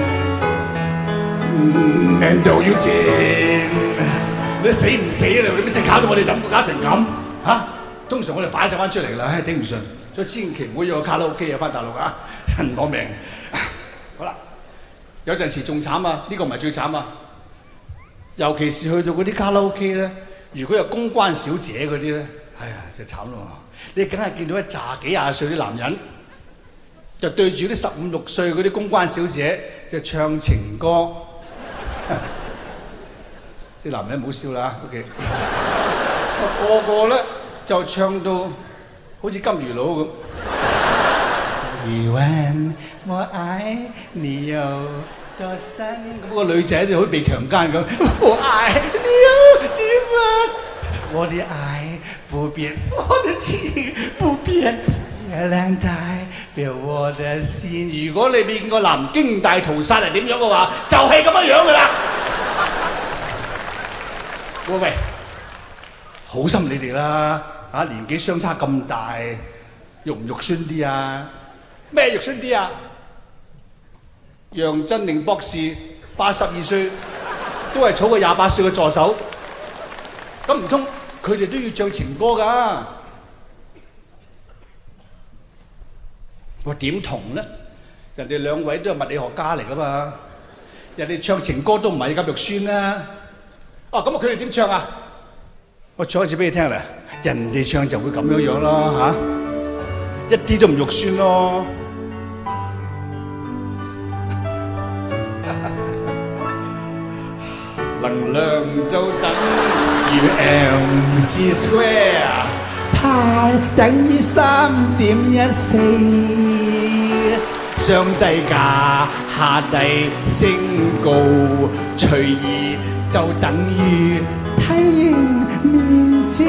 面都有情。你死唔死啊？你乜真搞到我哋咁搞成咁嚇？通常我哋快晒翻出嚟啦，唉頂唔順。所以千祈唔好有個卡拉 OK 啊！翻大陸啊，人攞命。好啦，有陣時仲慘啊！呢個唔係最慘啊，尤其是去到嗰啲卡拉 OK 咧，如果有公關小姐嗰啲咧，哎呀，就慘咯！你梗係見到一紮幾廿歲啲男人，就對住啲十五六歲嗰啲公關小姐，就唱情歌。啲男人唔好笑啦 ，OK。個個咧就唱到好似金魚佬咁。你問我愛你有多深？咁個女仔就好似被強姦咁。我愛你有幾分？我的愛不變，我的情不變。月亮代表我的心。如果你見過南京大屠殺係點樣嘅話，就係咁樣樣噶啦。喂喂，好心你哋啦，嚇年紀相差咁大，肉唔肉酸啲啊？咩肉酸啲啊？楊振寧博士八十二歲，都係儲個廿八歲嘅助手，咁唔通佢哋都要唱情歌㗎？我點同咧？人哋兩位都係物理學家嚟㗎嘛，人哋唱情歌都唔係咁肉酸啦。哦，咁啊佢哋點唱啊？我唱一次俾你聽啦，人哋唱就會咁樣樣咯嚇，一啲都唔肉酸咯。能量就等於 M C square， 派等於三點一四，上帝加下帝升高隨意就等於體型面積。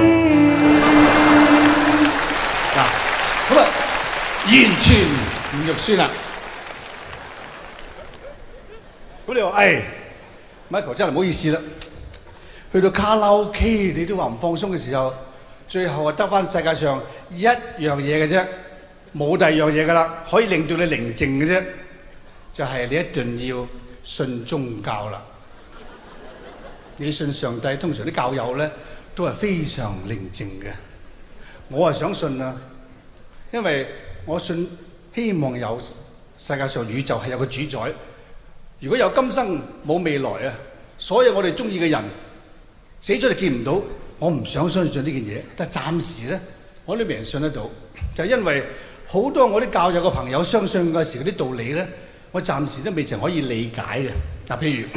嗱，咁啊完全唔肉酸啦。咁你話誒？Michael 真係唔好意思啦，去到卡拉 OK 你都話唔放鬆嘅時候，最後係得翻世界上一樣嘢嘅啫，冇第二樣嘢噶啦，可以令到你寧靜嘅啫，就係你一定要信宗教啦。你信上帝，通常啲教友咧都係非常寧靜嘅。我係想信啊，因為我信希望有世界上宇宙係有個主宰。如果有今生冇未來啊，所有我哋中意嘅人死咗你見唔到，我唔想相信呢件嘢。但係暫時咧，我都未人信得到，就係因為好多我啲教友嘅朋友相信嗰時嗰啲道理咧，我暫時都未曾可以理解嘅。嗱，譬如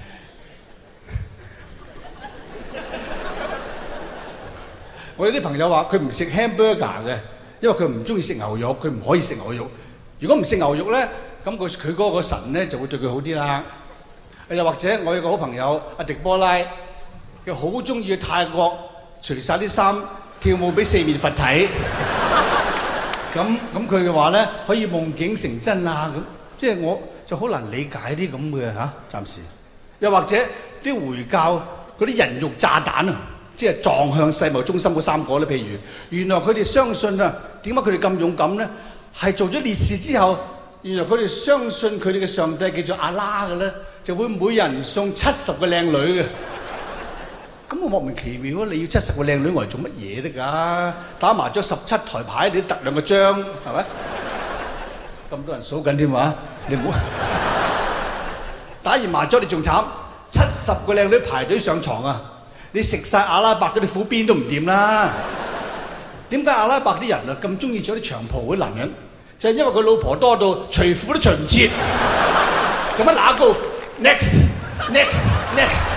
我有啲朋友話佢唔食 hamburger 嘅，因為佢唔中意食牛肉，佢唔可以食牛肉。如果唔食牛肉咧，咁佢佢嗰個神咧就會對佢好啲啦。又或者我有個好朋友阿迪波拉，佢好中意去泰國除晒啲衫跳舞俾四面佛睇。咁咁佢嘅話咧可以夢境成真啊！咁即係我就好難理解啲咁嘅嚇，暫時。又或者啲回教嗰啲人肉炸彈啊，即係撞向世貿中心嗰三個咧。譬如原來佢哋相信啊，點解佢哋咁勇敢咧？係做咗烈士之後。原來佢哋相信佢哋嘅上帝叫做阿拉嘅咧，就會每人送七十個靚女嘅。 咁我莫名其妙啊！你要七十個靚女我嚟做乜嘢得㗎？打麻雀十七台牌，你得兩個張係咪？咁多人數緊添嘛？你唔好打完麻雀你仲慘，七十個靚女排隊上床啊！你食晒阿拉伯嗰啲苦邊都唔掂啦！點解阿拉伯啲人啊咁中意着啲長袍嗰啲男人？就係因為佢老婆多到除褲都除唔切，做乜乸高 ？Next next next。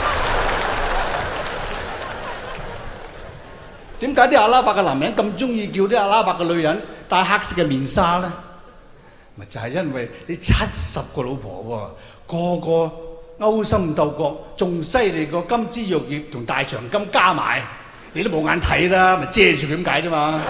點解啲阿拉伯嘅男人咁中意叫啲阿拉伯嘅女人戴黑色嘅面紗咧？咪就係因為你七十個老婆喎，個個勾心鬥角，仲犀利過金枝玉葉同大長今加埋，你都冇眼睇啦，咪遮住佢咁解啫嘛。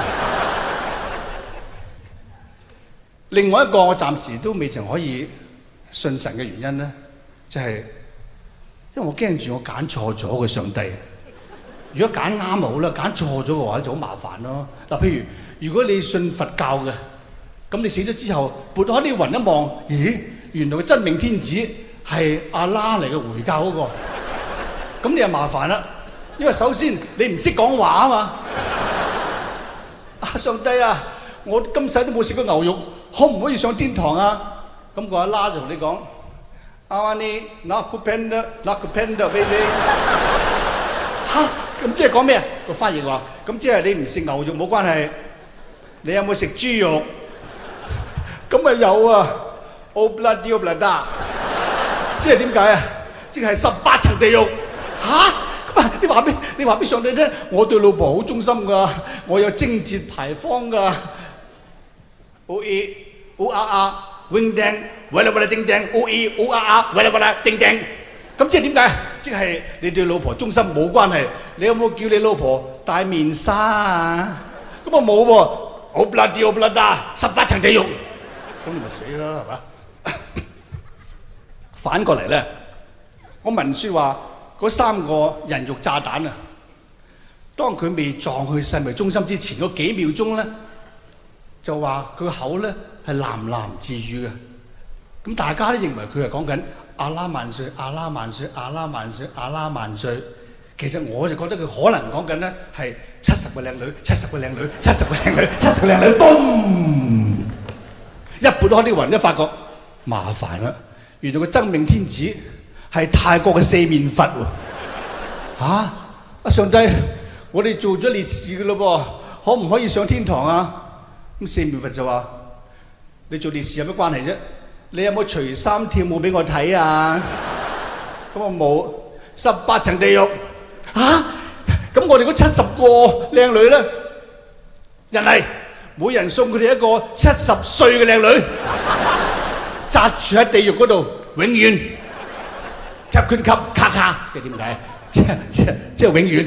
另外一個我暫時都未曾可以信神嘅原因咧，就係因為我驚住我揀錯咗嘅上帝。如果揀啱好啦，揀錯咗嘅話就好麻煩咯。嗱，譬如如果你信佛教嘅，咁你死咗之後撥開啲雲一望，咦，原來個真命天子係阿拉嚟嘅回教嗰個，咁你又麻煩啦。因為首先你唔識講話啊嘛。啊，上帝啊，我今世都冇食過牛肉，可唔可以上天堂啊？咁個阿拉就同你講，阿瓦尼納庫潘德納庫潘德 baby。嚇！咁即係講咩啊？個翻譯話：咁即係你唔食牛肉冇關係，你有冇食豬肉？咁咪有啊 ！Obladi oblada， 即係點解啊？即係十八層地獄嚇！咁啊，你話俾你話俾上帝聽，我對老婆好忠心㗎，我有貞節牌坊㗎。O E O R R wing ding， 喂啦喂啦叮叮 ，O E O R R 喂啦喂啦叮叮。咁即係點解？即係你對老婆忠心冇關係。你有冇叫你老婆戴面紗啊？咁啊冇喎，好不拉啲好不拉達，十八層地獄。咁你咪死啦，係嘛？反過嚟咧，我聞説話嗰三個人肉炸彈啊，當佢未撞去世界中心之前嗰幾秒鐘咧，就話佢個口咧係喃喃自語嘅。咁大家都認為佢係講緊阿拉萬歲，阿拉萬歲，阿拉萬歲，阿拉萬歲。其實我就覺得佢可能講緊咧係七十個靚女，七十個靚女，七十個靚女，七十個靚女，嘣！一撥開啲雲，一發覺麻煩啦。原來個真命天子係泰國嘅四面佛喎。嚇！阿上帝，我哋做咗烈士嘅咯噃，可唔可以上天堂啊？咁四面佛就話：你做烈士有乜關係啫？你有冇除衫跳舞俾我睇啊？咁我冇，十八層地獄。嚇！咁我哋嗰七十個靚女咧，人嚟，每人送佢哋一個七十歲嘅靚女，紮住喺地獄嗰度，永遠吸佢吸咔咔，即係點解？即係即係即係永遠。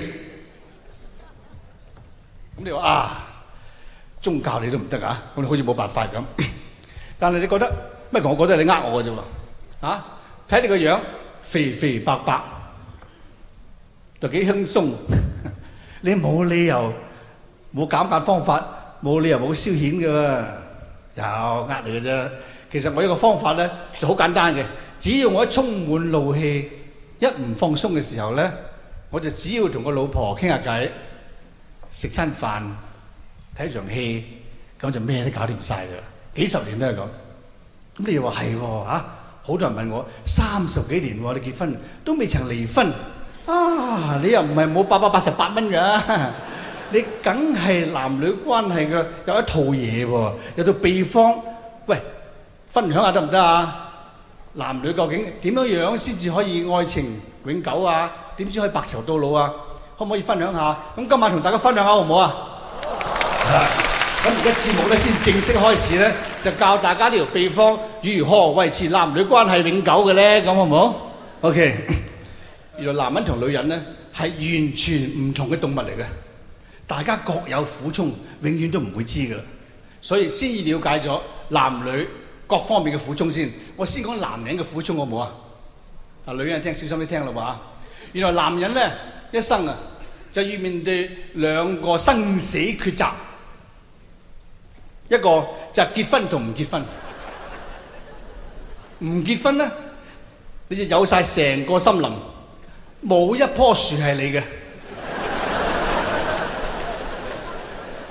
咁你話啊，宗教你都唔得啊？咁你好似冇辦法咁。但係你覺得乜？我覺得你呃我嘅啫喎。嚇！睇你個樣肥肥白白。就幾輕鬆，你冇理由冇減壓方法，冇理由冇消遣嘅喎，有呃你嘅啫。其實我一個方法咧就好簡單嘅，只要我一充滿怒氣，一唔放鬆嘅時候咧，我就只要同個老婆傾下偈，食餐飯，睇場戲，咁就咩都搞掂晒㗎啦。幾十年都係咁。咁你又話係喎嚇？好多人問我三十幾年喎，你結婚都未曾離婚。啊！你又唔係冇八百八十八蚊㗎，你梗係男女關係嘅有一套嘢喎，有套秘方。喂，分享下得唔得啊？男女究竟點樣樣先至可以愛情永久啊？點先可以白頭到老啊？可唔可以分享下？咁今晚同大家分享下好唔好啊？咁而家節目咧先正式開始咧，就教大家呢條秘方如何維持男女關係永久嘅咧，咁好唔好 ？OK。原來男人同女人咧係完全唔同嘅動物嚟嘅，大家各有苦衷，永遠都唔會知㗎啦。所以先要了解咗男女各方面嘅苦衷先。我先講男人嘅苦衷好唔好啊？啊，女人聽小心啲聽啦喎。原來男人咧一生啊就要面對兩個生死抉擇，一個就係結婚同唔結婚。唔結婚咧，你就有晒成個森林。冇一棵樹係你嘅，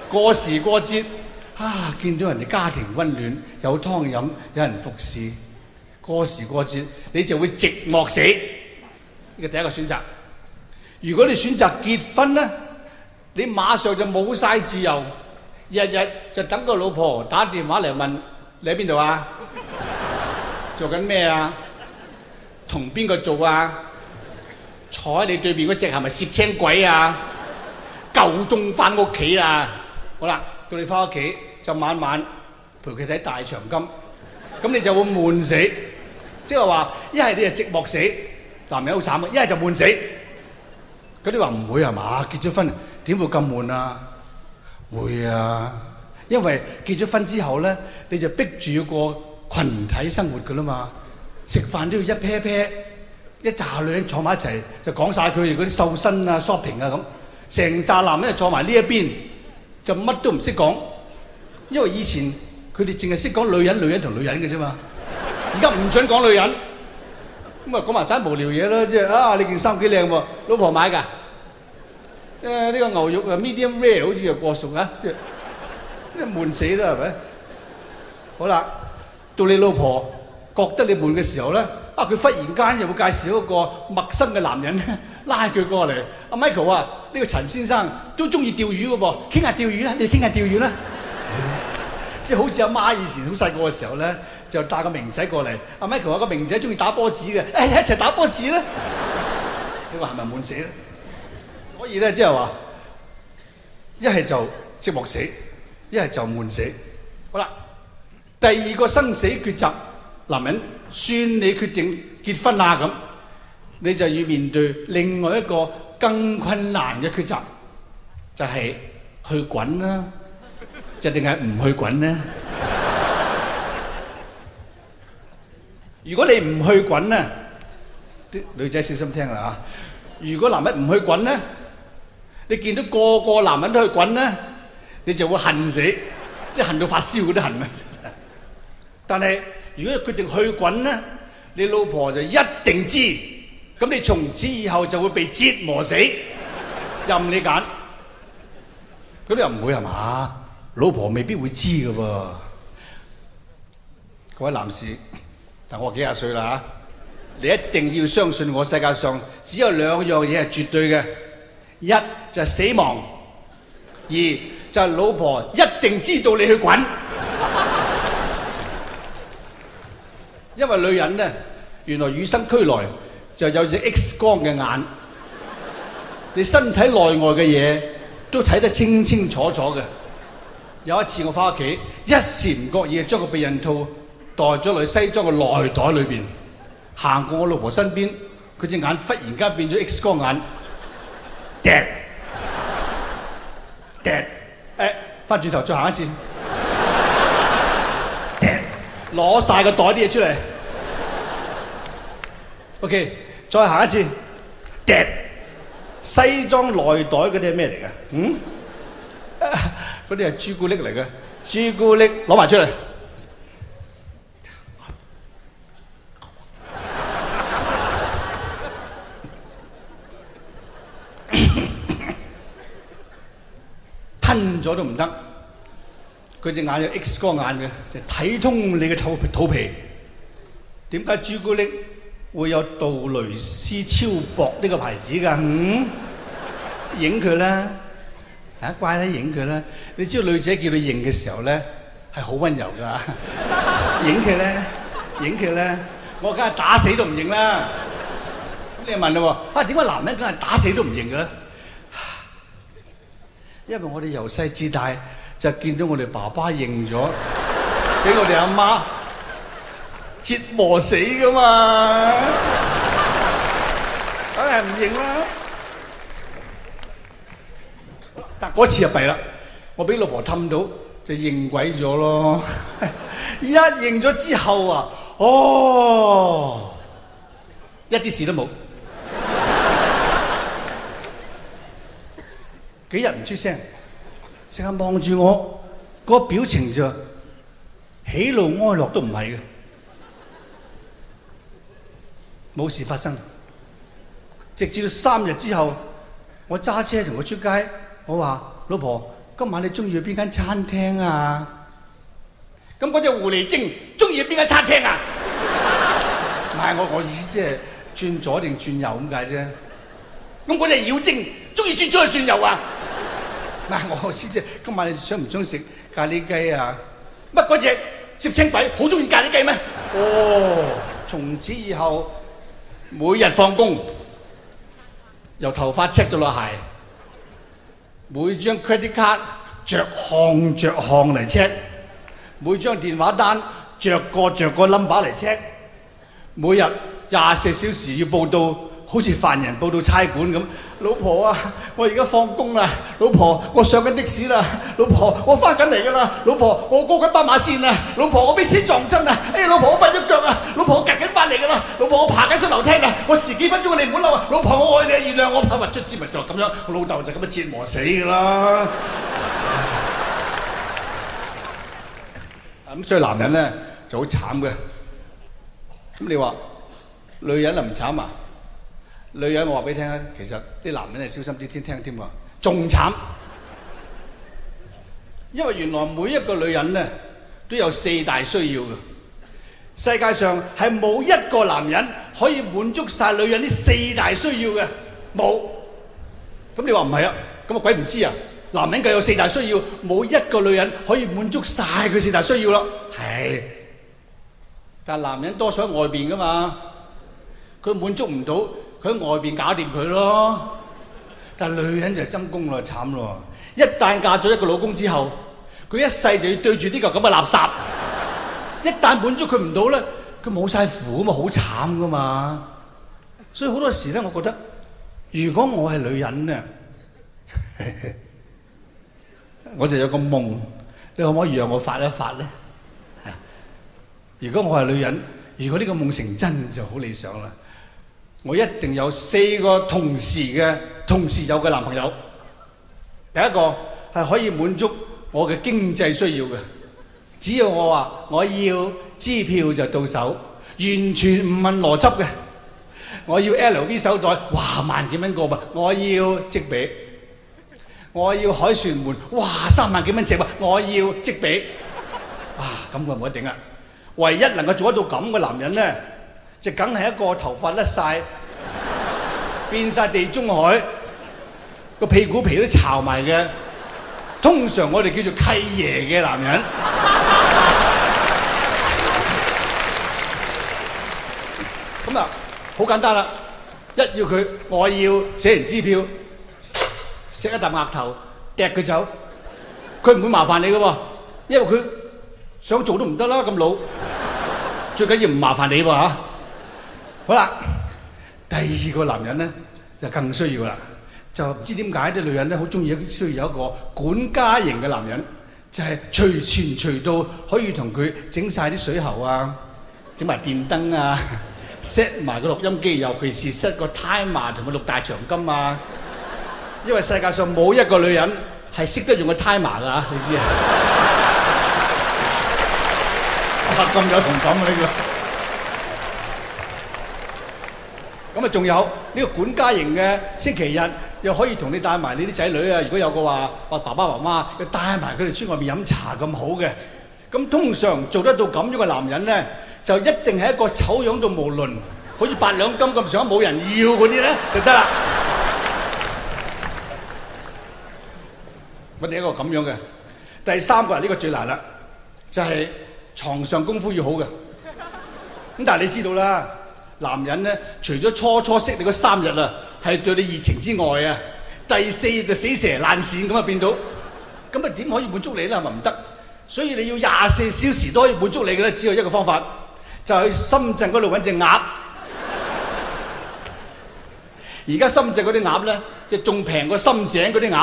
過時過節啊，見到人哋家庭溫暖，有湯飲，有人服侍。過時過節你就會寂寞死。呢個第一個選擇。如果你選擇結婚咧，你馬上就冇晒自由，日日就等個老婆打電話嚟問你喺邊度啊？做緊咩啊？同邊個做啊？坐喺你對面嗰隻係咪攝青鬼啊？夠鐘翻屋企啊！好啦，到你翻屋企就晚晚陪佢睇大長今，咁你就會悶死，即係話一係你就寂寞死，男人好慘啊！一係就悶死。咁你話唔會係嘛？結咗婚點會咁悶啊？會啊，因為結咗婚之後咧，你就逼住要過群體生活噶啦嘛，食飯都要一 pair pair，一紮女人坐埋一齊就講晒佢哋嗰啲瘦身啊、shopping 啊咁，成紮男人就坐埋呢一邊，就乜都唔識講，因為以前佢哋淨係識講女人、女人同女人嘅啫嘛，而家唔準講女人。咁啊講埋晒無聊嘢啦，即係啊你件衫幾靚喎，老婆買㗎。誒呢個牛肉啊 medium rare 好似又過熟啊，即係即係悶死啦係咪？好啦，到你老婆覺得你悶嘅時候咧，啊佢忽然間又會介紹一個陌生嘅男人咧，拉佢過嚟。阿 Michael 啊，呢個陳先生都中意釣魚嘅噃，傾下釣魚啦，你哋傾下釣魚啦。即係好似阿媽以前好細個嘅時候咧，就帶個明仔過嚟。阿 Michael 話個明仔中意打波子嘅，誒一齊打波子啦。你話係咪悶死咧？所以咧，即係話一係就寂寞死，一係就悶死。好啦，第二個生死抉擇，男人算你決定結婚啦咁，你就要面對另外一個更困難嘅抉擇，就係去滾啦，就定係唔去滾咧？如果你唔去滾咧，啲女仔小心聽啦啊！如果男人唔去滾咧，你見到個個男人都去滾咧，你就會恨死，即係恨到發燒嗰啲恨啊！但係如果決定去滾咧，你老婆就一定知，咁你從此以後就會被折磨死，任你揀。咁你又唔會係嘛？老婆未必會知㗎噃。各位男士，但我幾廿歲啦嚇，你一定要相信我，世界上只有兩樣嘢係絕對嘅。一就係死亡，二就係老婆一定知道你去滾。因為女人咧，原來與生俱來就有隻 X 光嘅眼，你身體內外嘅嘢都睇得清清楚楚嘅。有一次我翻屋企，一時唔覺意將個避孕套袋咗落西裝嘅內袋裏邊，行過我老婆身邊，佢隻眼忽然間變咗 X 光眼。Dead， dead， 誒，翻轉頭再行一次 ，dead， 攞晒個袋啲嘢出嚟 ，OK， 再行一次 ，dead， 西裝內袋嗰啲係咩嚟㗎？嗯，嗰啲係朱古力嚟嘅，朱古力攞埋出嚟。吞咗都唔得，佢隻眼有 X 光眼嘅，就睇通你嘅肚肚皮。點解朱古力會有杜蕾斯超薄呢個牌子㗎？嗯，影佢啦，啊乖啦，影佢啦。你知道女仔叫你影嘅時候咧，係好溫柔㗎。影佢咧，影佢咧，我梗係打死都唔認啦。咁你又問啦喎，啊點解男人梗係打死都唔認嘅咧？因為我哋由細至大就見到我哋爸爸認咗，俾我哋阿媽折磨死噶嘛，梗係唔認啦。但嗰次就弊啦，我俾老婆氹到就認鬼咗咯。一認咗之後啊，哦，一啲事都冇。幾日唔出聲，成日望住我，嗰個表情就喜怒哀樂都唔係嘅，冇事發生。直至到三日之後，我揸車同佢出街，我話老婆， 今晚你中意去邊間餐廳啊？咁嗰隻狐狸精中意去邊間餐廳啊？唔係，我我意思即係轉左定轉右咁解啫。咁嗰隻妖精中意轉左定轉右啊？唔係，我意思即係今晚你想唔想食咖喱雞啊？乜嗰隻攝青鬼好中意咖喱雞咩？哦，從此以後每日放工由頭髮 check 到落鞋，每張 credit card 着項着項嚟 check， 每張電話單着個着個 number 嚟 check， 每日廿四小時要報到，好似犯人報到差館咁。老婆啊，我而家放工啦，老婆我上緊的士啦，老婆我翻緊嚟㗎啦，老婆我過緊斑馬線啦，老婆我俾車撞親啊，哎呀老婆我跛咗腳啊，老婆我趌緊翻嚟㗎啦，老婆我爬緊出樓梯啊，我遲幾分鐘你唔好嬲啊，老婆我愛你啊，原諒我，拍核出之咪就咁樣，我老豆就咁樣折磨死㗎啦。咁所以男人咧就好慘嘅。咁你話女人啊唔慘啊？女人我話俾你聽啊，其實啲男人係小心啲先聽添喎，仲慘。因為原來每一個女人咧都有四大需要嘅，世界上係冇一個男人可以滿足晒女人呢四大需要嘅，冇。咁你話唔係啊？咁啊鬼唔知啊？男人梗有四大需要，冇一個女人可以滿足晒佢四大需要咯。係，但係男人多數喺外邊噶嘛，佢滿足唔到，佢喺外邊搞掂佢咯。但係女人就係針功咯，慘咯！一旦嫁咗一個老公之後，佢一世就要對住呢個咁嘅垃圾。一旦滿足佢唔到咧，佢冇晒苦嘛，好慘噶嘛。所以好多時咧，我覺得如果我係女人咧，我就有個夢，你可唔可以讓我發一發咧？如果我係女人，如果呢個夢成真就好理想啦。我一定有四個同時嘅同時有嘅男朋友。第一個係可以滿足我嘅經濟需要嘅，只要我話我要支票就到手，完全唔問邏輯嘅。我要 L V 手袋，哇萬幾蚊個噃，我要即俾。我要凱旋門，哇三萬幾蚊尺喎，我要即俾。哇咁我冇得頂啦！唯一能夠做得到咁嘅男人咧，就梗係一個頭髮甩晒、變晒地中海、個屁股皮都巢埋嘅，通常我哋叫做契爺嘅男人。咁啊，好簡單啦！一要佢，我要寫完支票，食一啖額頭，掟佢走，佢唔會麻煩你嘅喎，因為佢想做都唔得啦，咁老。最緊要唔麻煩你喎嚇。好啦，第二個男人咧就更需要啦，就唔知點解啲女人咧好中意需要有一個管家型嘅男人，就係隨傳隨到可以同佢整晒啲水喉啊，整埋電燈啊 ，set 埋個錄音機，尤其是 set 個 timer 同佢錄大長今啊。因為世界上冇一個女人係識得用個 timer 㗎，你知啊？咁有同感啊！呢個咁啊，仲有呢個管家型嘅星期日，又可以同你帶埋你啲仔女啊！如果有個話，話爸爸媽媽要帶埋佢哋出外面飲茶咁好嘅，咁通常做得到咁樣嘅男人咧，就一定係一個醜樣到無倫，好似八兩金咁上下冇人要嗰啲咧就得啦。我哋一個咁樣嘅，第三個呢個最難啦，就係床上功夫要好嘅。咁但係你知道啦，男人咧除咗初初識你嗰三日啊，係對你熱情之外啊，第四日就死蛇爛鱔咁啊變到，咁啊點可以滿足你咧？係咪唔得？所以你要廿四小時都可以滿足你嘅咧，只有一個方法，就係去深圳嗰度揾隻鴨。而家深圳嗰啲鴨咧，就仲平過深井嗰啲鴨。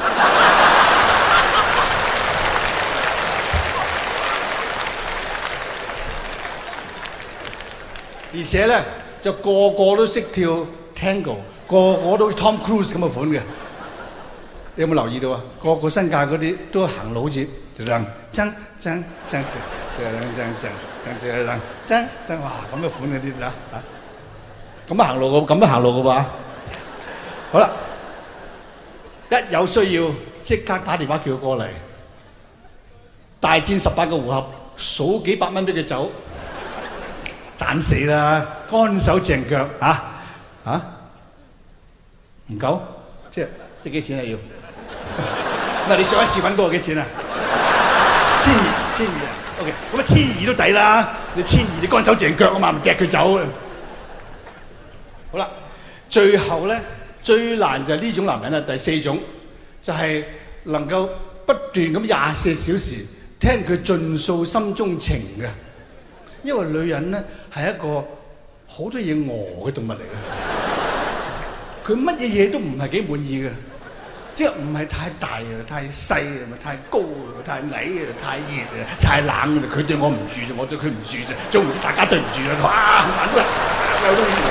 而且咧，就個個都識跳 Tango， 個個都 Tom Cruise 咁嘅款嘅。你有冇留意到啊？個個新界嗰啲都行路好似噔噔噔噔噔噔噔噔噔噔，哇咁嘅款嗰啲啊啊！咁樣行路嘅，咁樣行路嘅噃。好啦，一有需要即刻打電話叫佢過嚟，大戰十八個回合，數幾百蚊俾佢走，賺死啦！乾手淨腳嚇嚇，唔夠，即係即係幾錢啊要？嗱，你上一次揾過幾錢啊？千二，千二啊 ！OK， 咁啊千二都抵啦！你千二你乾手淨腳啊嘛，唔踢佢走。好啦，最後咧最難就係呢種男人啊，第四種就係、是、能夠不斷咁廿四小時聽佢盡訴心中情嘅，因為女人咧係一個好多嘢餓嘅動物嚟嘅，佢乜嘢嘢都唔係幾滿意嘅。即係唔係太大啊，太細啊，咪太高啊，太矮啊，太熱啊，太冷啊，佢對我唔住啫，我對佢唔住啫，總唔知大家對唔住啦，哇！咁啊，有啲嘢。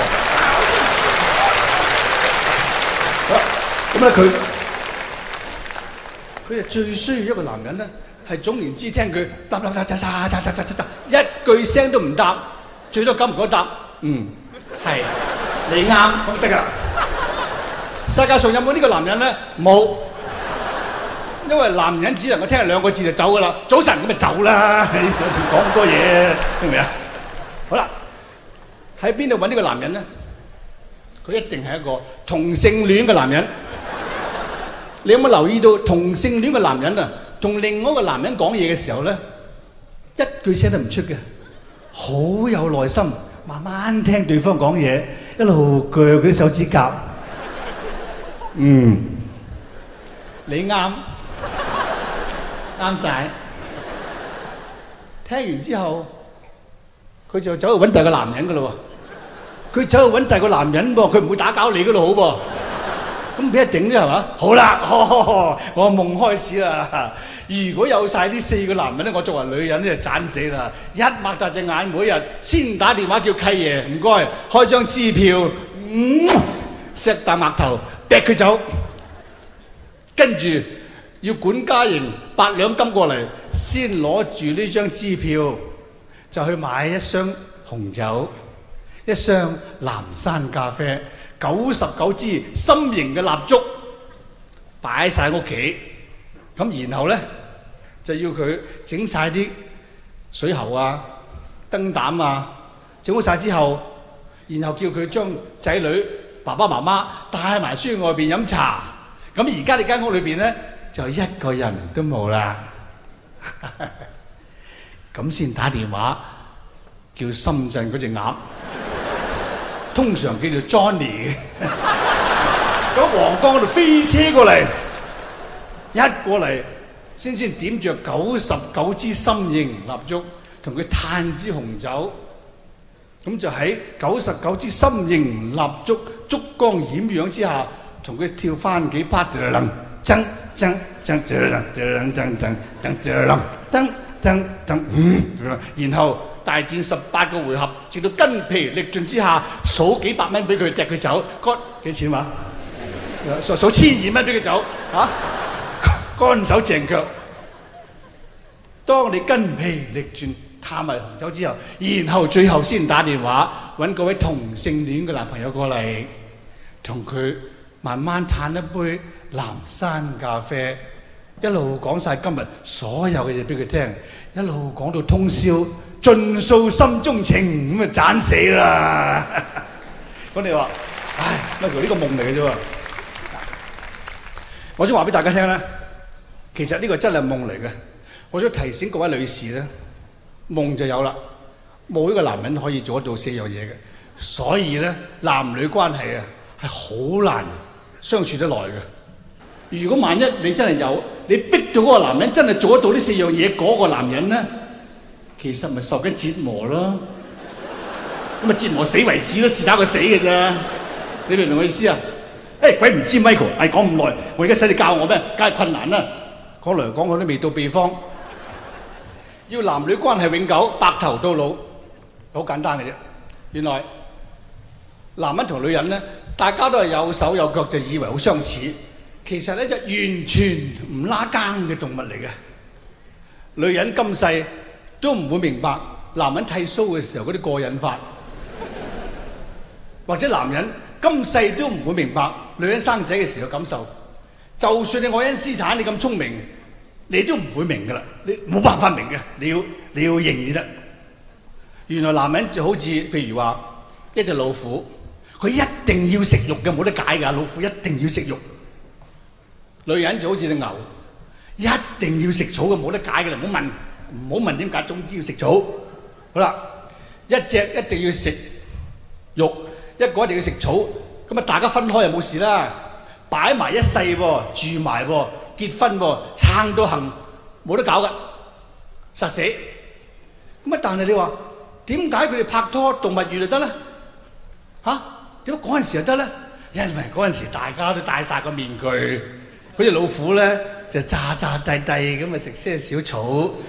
好，咁咧佢佢係最需要一個男人咧，係總言之聽佢答答答答答答答答答，一句聲都唔答，最多敢唔敢答？嗯，係，你啱，咁得㗎啦。世界上有冇呢個男人咧？冇，因為男人只能夠聽兩個字就走噶啦。早晨咁咪走啦，有時講咁多嘢，明唔明啊？好啦，喺邊度揾呢個男人咧？佢一定係一個同性戀嘅男人。你有冇留意到同性戀嘅男人啊，同另外一個男人講嘢嘅時候咧，一句聲都唔出嘅，好有耐心，慢慢聽對方講嘢，一路鋸嗰啲手指甲。嗯，你啱，啱晒。聽完之後，佢就走去揾第二個男人噶咯喎。佢走去揾第二個男人噃，佢唔會打攪你嗰度好噃。咁俾人頂啫係嘛？好啦，哦，我夢開始啦。如果有晒呢四個男人咧，我作為女人咧就賺死啦！一擘大隻眼，每日先打電話叫契爺，唔該，開張支票，嗯，錫啖額頭。掟佢走，跟住要管家營八兩金過嚟，先攞住呢張支票就去買一箱紅酒、一箱藍山咖啡、九十九支心形嘅蠟燭，擺晒屋企。咁然後咧就要佢整晒啲水喉啊、燈膽啊，整好晒之後，然後叫佢將仔女爸爸媽媽帶埋出去外邊飲茶，咁而家你間屋裏邊咧就一個人都冇啦，咁先打電話叫深圳嗰隻鴨，通常叫做 Johnny 咁皇崗嗰度飛車過嚟，一過嚟先先點着九十九支心形蠟燭，同佢嘆支紅酒。咁就喺九十九支心形蠟燭燭光顯陽之下，同佢跳翻幾 part，噔噔噔噔噔噔噔噔噔噔噔噔，然後大戰十八個回合，直到筋疲力盡之下，數幾百蚊俾佢，掟佢走，乾幾錢話？數數千二蚊俾佢走，嚇，乾手淨腳。當你筋疲力盡，探埋紅酒之後，然後最後先打電話揾嗰位同性戀嘅男朋友過嚟，同佢慢慢嘆一杯藍山咖啡，一路講晒今日所有嘅嘢俾佢聽，一路講到通宵，盡訴心中情，咁啊賺死啦！咁你話，唉，Michael呢個夢嚟嘅啫喎，我想話俾大家聽咧，其實呢個真係夢嚟嘅，我想提醒各位女士咧。夢就有啦，冇一個男人可以做得到四樣嘢嘅，所以咧男女關係啊係好難相處得耐嘅。如果萬一你真係有，你逼到嗰個男人真係做得到呢四樣嘢，嗰個男人咧其實咪受緊折磨咯，咁啊折磨死為止咯，是打佢死嘅啫。你明唔明我意思啊？誒鬼唔知 Michael，唉講咁耐，我而家使你教我咩？梗係困難啦，講嚟講去都未到秘方。要男女關係永久，白頭到老，好簡單嘅啫。原來男人同女人咧，大家都係有手有腳，就以為好相似，其實咧就完全唔拉更嘅動物嚟嘅。女人今世都唔會明白男人剃鬚嘅時候嗰啲過癮法，或者男人今世都唔會明白女人生仔嘅時候感受。 就算你愛因斯坦你咁聰明，你都唔會明㗎啦，你冇辦法明嘅，你要你要認先得。原來男人就好似譬如話一隻老虎，佢一定要食肉嘅，冇得解㗎，老虎一定要食肉。女人就好似隻牛，一定要食草嘅，冇得解嘅，唔好問，唔好問點解，總之要食草。好啦，一隻一定要食肉，一個一定要食草，咁啊大家分開就冇事啦。擺埋一世喎，住埋喎，結婚喎，撐到行，冇得搞噶，實死。咁啊，但係你話點解佢哋拍拖動物園就得咧？嚇，點解嗰陣時就得咧？因為嗰陣時大家都戴晒個面具，嗰隻老虎咧就詐詐諦諦咁啊食些少草，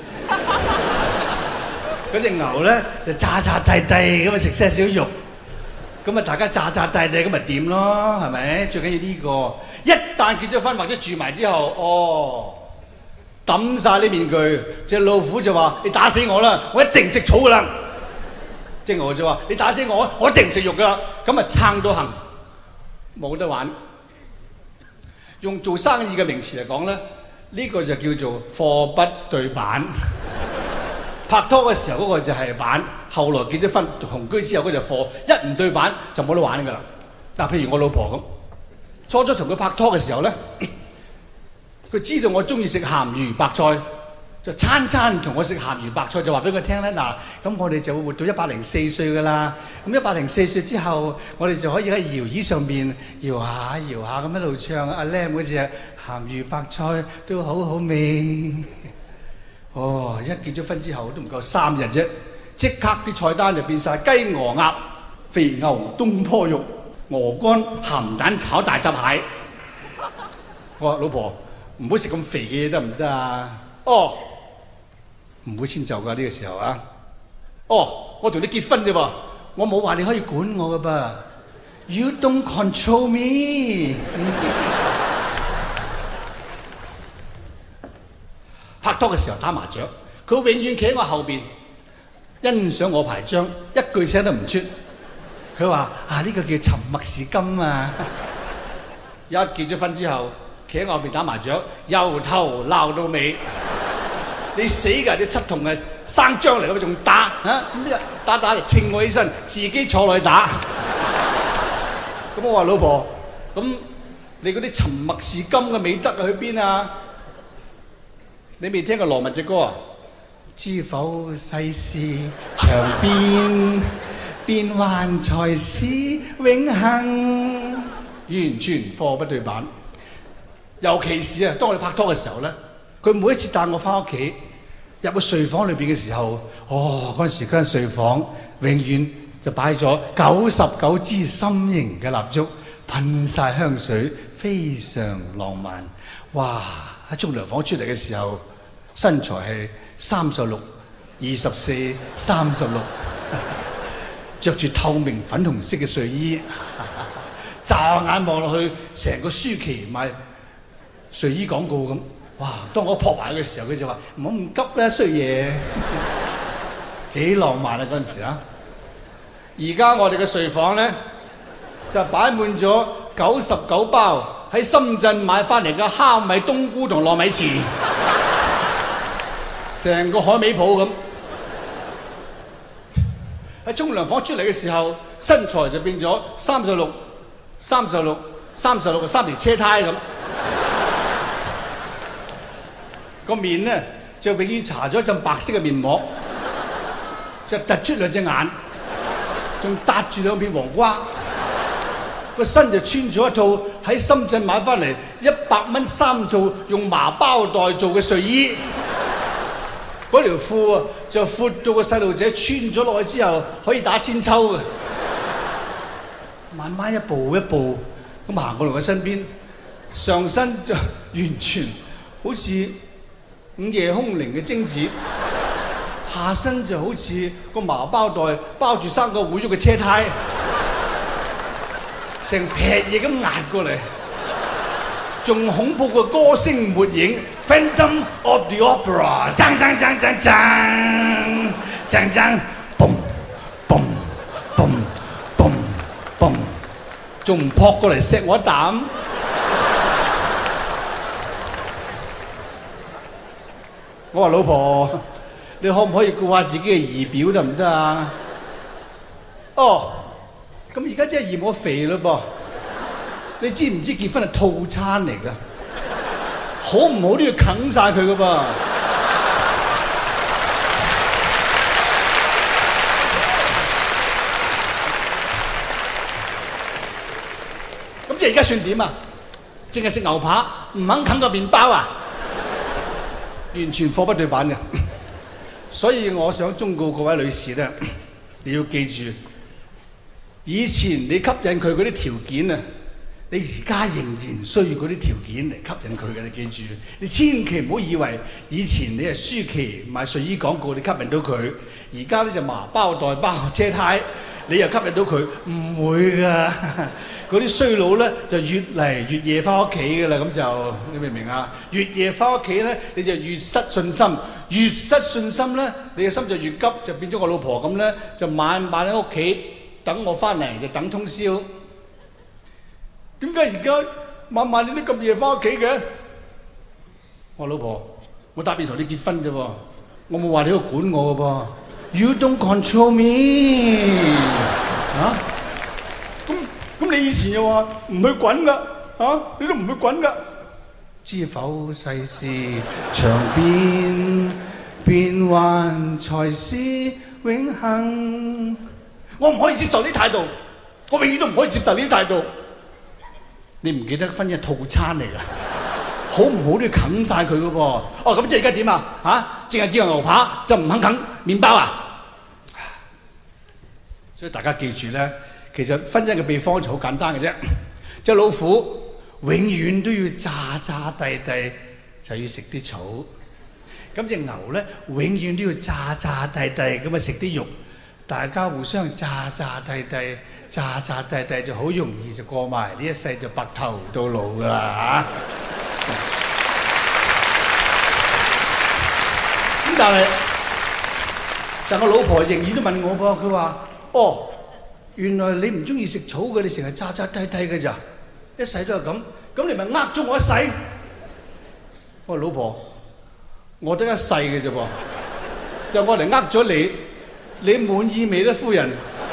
嗰隻牛咧就詐詐諦諦咁啊食些少肉。咁啊，大家詐詐諦諦咁咪掂咯，係咪？最緊要呢個，一旦結咗婚或者住埋之後，哦，抌晒啲面具，隻老虎就話：你打死我啦，我一定食草噶啦。隻牛就話：你打死我，我一定唔食肉噶啦。咁啊撐到行，冇得玩。用做生意嘅名詞嚟講咧，呢個就叫做貨不對版。拍拖嘅時候嗰個就係版，後來結咗婚同居之後嗰隻貨，一唔對版就冇得玩㗎啦。嗱，譬如我老婆咁，初初同佢拍拖嘅時候咧，佢知道我中意食鹹魚白菜，就餐餐同我食鹹魚白菜，就話俾佢聽咧。嗱，咁我哋就會活到一百零四歲㗎啦。咁一百零四歲之後，我哋就可以喺搖椅上面搖下搖下咁一路唱阿 Lam 嗰隻鹹魚白菜都好好味。哦，一結咗婚之後都唔夠三日啫，即刻啲菜單就變晒雞鵝鴨、肥牛東坡肉、鵝肝鹹蛋炒大閘蟹。我話老婆唔好食咁肥嘅嘢得唔得啊？哦，唔會遷就㗎呢個時候啊。哦，我同你結婚啫喎，我冇話你可以管我㗎噃。You don't control me 。拍拖嘅時候打麻雀，佢永遠企喺我後邊欣賞我牌張，一句聲都唔出。佢話：啊，呢個叫沉默是金啊！一結咗婚之後，企喺我後邊打麻雀，由頭鬧到尾。你死㗎！啲七筒係生張嚟㗎嘛，仲打嚇？咁打打就稱我起身，自己坐落去打。咁我話老婆：咁你嗰啲沉默是金嘅美德去邊啊？你未聽過羅文隻歌啊？知否世事長變，變幻才是永恆。完全貨不對版。尤其是啊，當我哋拍拖嘅時候咧，佢每一次帶我翻屋企，入個睡房裏邊嘅時候，哦，嗰陣時間睡房永遠就擺咗九十九支心形嘅蠟燭，噴晒香水，非常浪漫。哇！喺沖涼房出嚟嘅時候，身材係三十六、二十四、三十六，着住透明粉紅色嘅睡衣，乍眼望落去，成個舒淇賣睡衣廣告咁。哇！當我撲埋嘅時候，佢就話：唔好咁急啦，衰嘢，幾浪漫啊！嗰陣時啊，而家我哋嘅睡房咧就擺滿咗九十九包喺深圳買翻嚟嘅蝦米、冬菇同糯米糍，成個海味鋪咁。喺沖涼房出嚟嘅時候，身材就變咗三十六、三十六、三十六嘅三條車胎咁。個面咧就永遠搽咗一陣白色嘅面膜，就突出兩隻眼，仲搭住兩片黃瓜。個身就穿咗一套喺深圳買翻嚟一百蚊三套用麻包袋做嘅睡衣，嗰條褲啊就闊到個細路仔穿咗落去之後可以打千秋嘅。慢慢一步一步咁行過嚟我身邊，上身就完全好似午夜凶鈴嘅貞子，下身就好似個麻包袋包住三個毀咗嘅車胎。成撇嘢咁壓過嚟，仲恐怖過歌聲沒影 Phantom of the Opera， 鏘鏘鏘鏘鏘鏘鏘，嘣嘣嘣嘣嘣，仲唔撲過嚟錫我一啖？ 我話老婆，你可唔可以顧下自己嘅儀表得唔得啊？哦，咁而家真係嫌我肥嘞噃。你知唔知結婚係套餐嚟㗎？好唔好都要啃晒佢㗎噃。咁即係而家算點啊？淨係食牛扒，唔肯啃個麵包啊？完全貨不對版嘅。所以我想忠告各位女士咧，你要記住，以前你吸引佢嗰啲條件啊，你而家仍然需要嗰啲條件嚟吸引佢嘅。你記住，你千祈唔好以為以前你係舒淇賣睡衣廣告，你吸引到佢，而家咧就麻包袋包車胎，你又吸引到佢，唔會㗎。嗰啲衰佬咧就越嚟越夜翻屋企㗎啦，咁就你明唔明啊？越夜翻屋企咧，你就越失信心，越失信心咧，你嘅心就越急，就變咗我老婆咁咧，就晚晚喺屋企等我翻嚟，就等通宵。點解而家晚晚你都咁夜翻屋企嘅？我老婆，我答應同你結婚啫喎，我冇話你要管我嘅噃。You don't control me 啊？咁咁你以前又話唔去滾㗎，啊？你都唔去滾㗎。知否世事長變，變幻才是永恆。我唔可以接受呢態度，我永遠都唔可以接受呢啲態度。你唔記得婚姻套餐嚟㗎？好唔好都要啃晒佢㗎噃。哦，咁即係而家點啊？嚇，淨係叫牛扒就唔肯啃麵包啊？所以大家記住咧，其實婚姻嘅秘方就好簡單嘅啫。隻老虎永遠都要詐詐諦諦，就要食啲草。咁隻牛咧，永遠都要詐詐諦諦咁啊食啲肉。大家互相詐詐諦諦。詐詐諦諦就好容易就過埋呢一世，就白頭到老噶啦嚇。咁但係，但我老婆仍然都問我噃，佢話：哦，原來你唔中意食草嘅，你成日詐詐諦諦嘅咋？一世都係咁，咁你咪呃咗我一世？我話老婆，我得一世嘅啫噃，就我嚟呃咗你，你滿意未咧，夫人？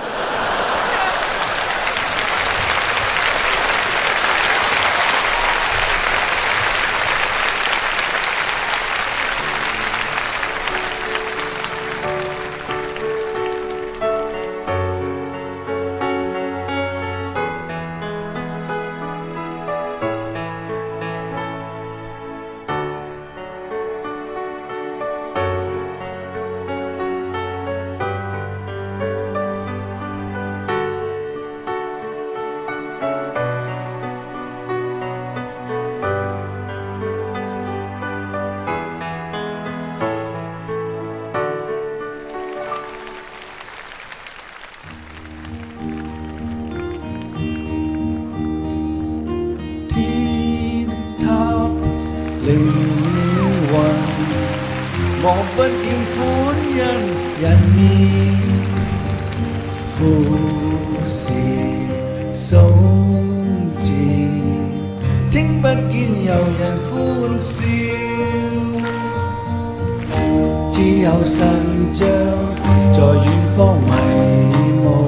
莫不見歡欣人面，富士數字，聽不見有人歡笑，只有神像在遠方迷霧，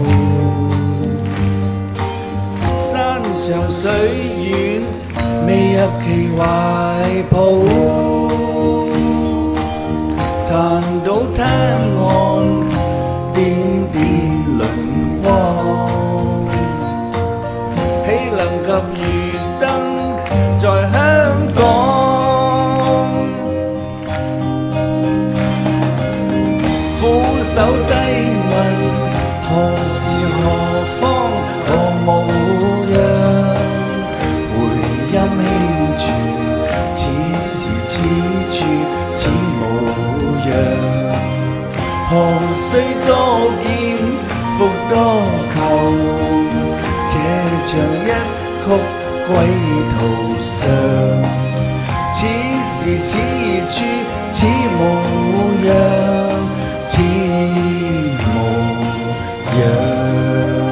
山長水遠未入其懷抱。彈到灘岸，點點輪光，豈能及月燈在香港？俯首低問，何時何方何模樣？回音輕傳，此時此處此模何須多見，復多求，且像一曲歸途上。此時此處此模樣，此模樣。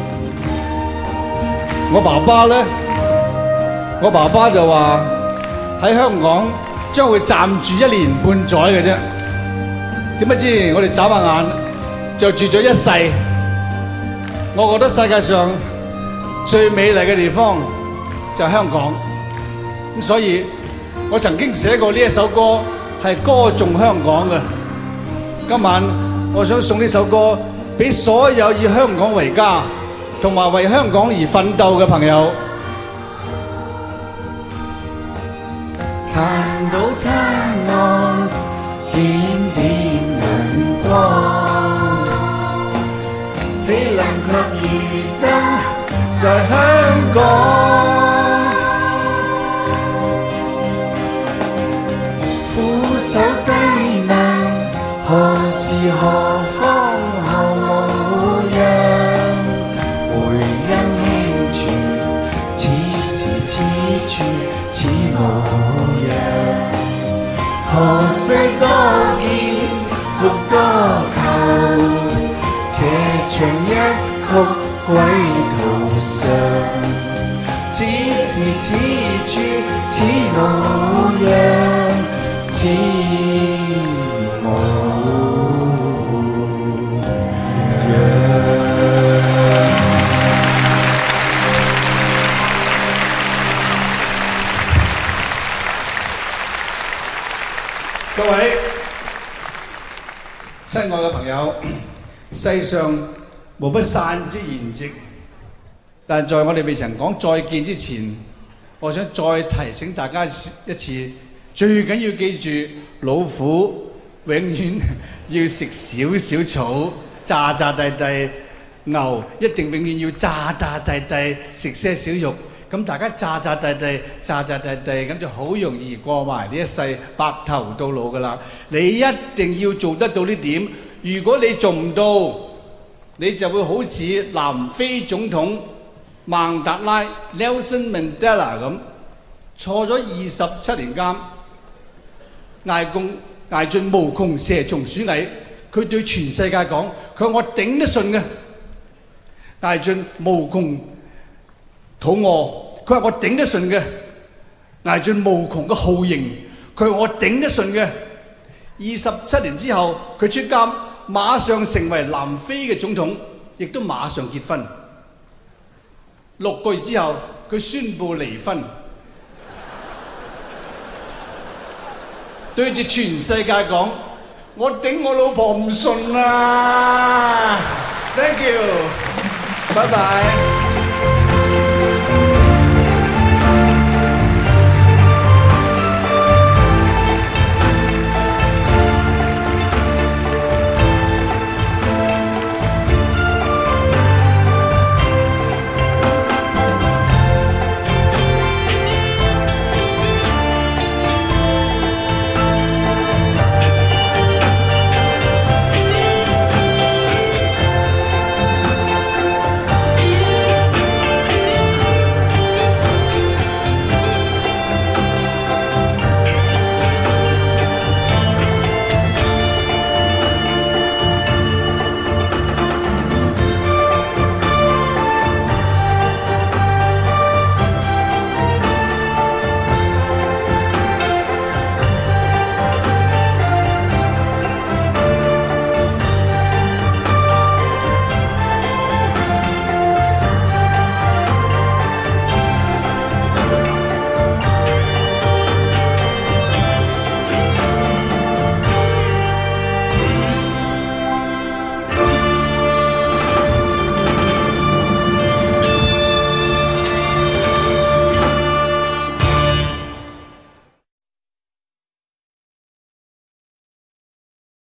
我爸爸咧，我爸爸就話。 喺香港將會暫住一年半載嘅啫。點不知我哋眨下眼就住咗一世。我覺得世界上最美麗嘅地方就係香港。咁所以我曾經寫過呢一首歌係歌頌香港嘅。今晚我想送呢首歌俾所有以香港為家同埋為香港而奮鬥嘅朋友。 看到灘岸點點亮光，喜冷卻如燈在香港，俯首低問何時何方何模樣，回音輕傳此時此處此模樣，何須多見復多求，且唱一曲歸途上，此時此處此模樣，此模各位親愛嘅朋友，世上無不散之筵席，但在我哋未曾講再見之前，我想再提醒大家一次，最緊要記住，老虎永遠要食少少草，渣渣地地；牛一定永遠要渣渣地地食些少肉。咁大家渣渣地地、渣渣地地，咁就好容易過埋呢一世白頭到老噶啦。你一定要做得到呢點，如果你做唔到，你就會好似南非總統曼德拉 Nelson Mandela 咁，坐咗二十七年監，挨共挨盡無窮蛇蟲鼠蟻。佢對全世界講：佢話我頂得順嘅，挨盡無窮肚餓，佢話我頂得順嘅；挨盡無窮嘅酷刑，佢話我頂得順嘅。二十七年之後，佢出監，馬上成為南非嘅總統，亦都馬上結婚。六個月之後，佢宣布離婚，對住全世界講：我頂我老婆唔順啊 ！Thank you，拜拜。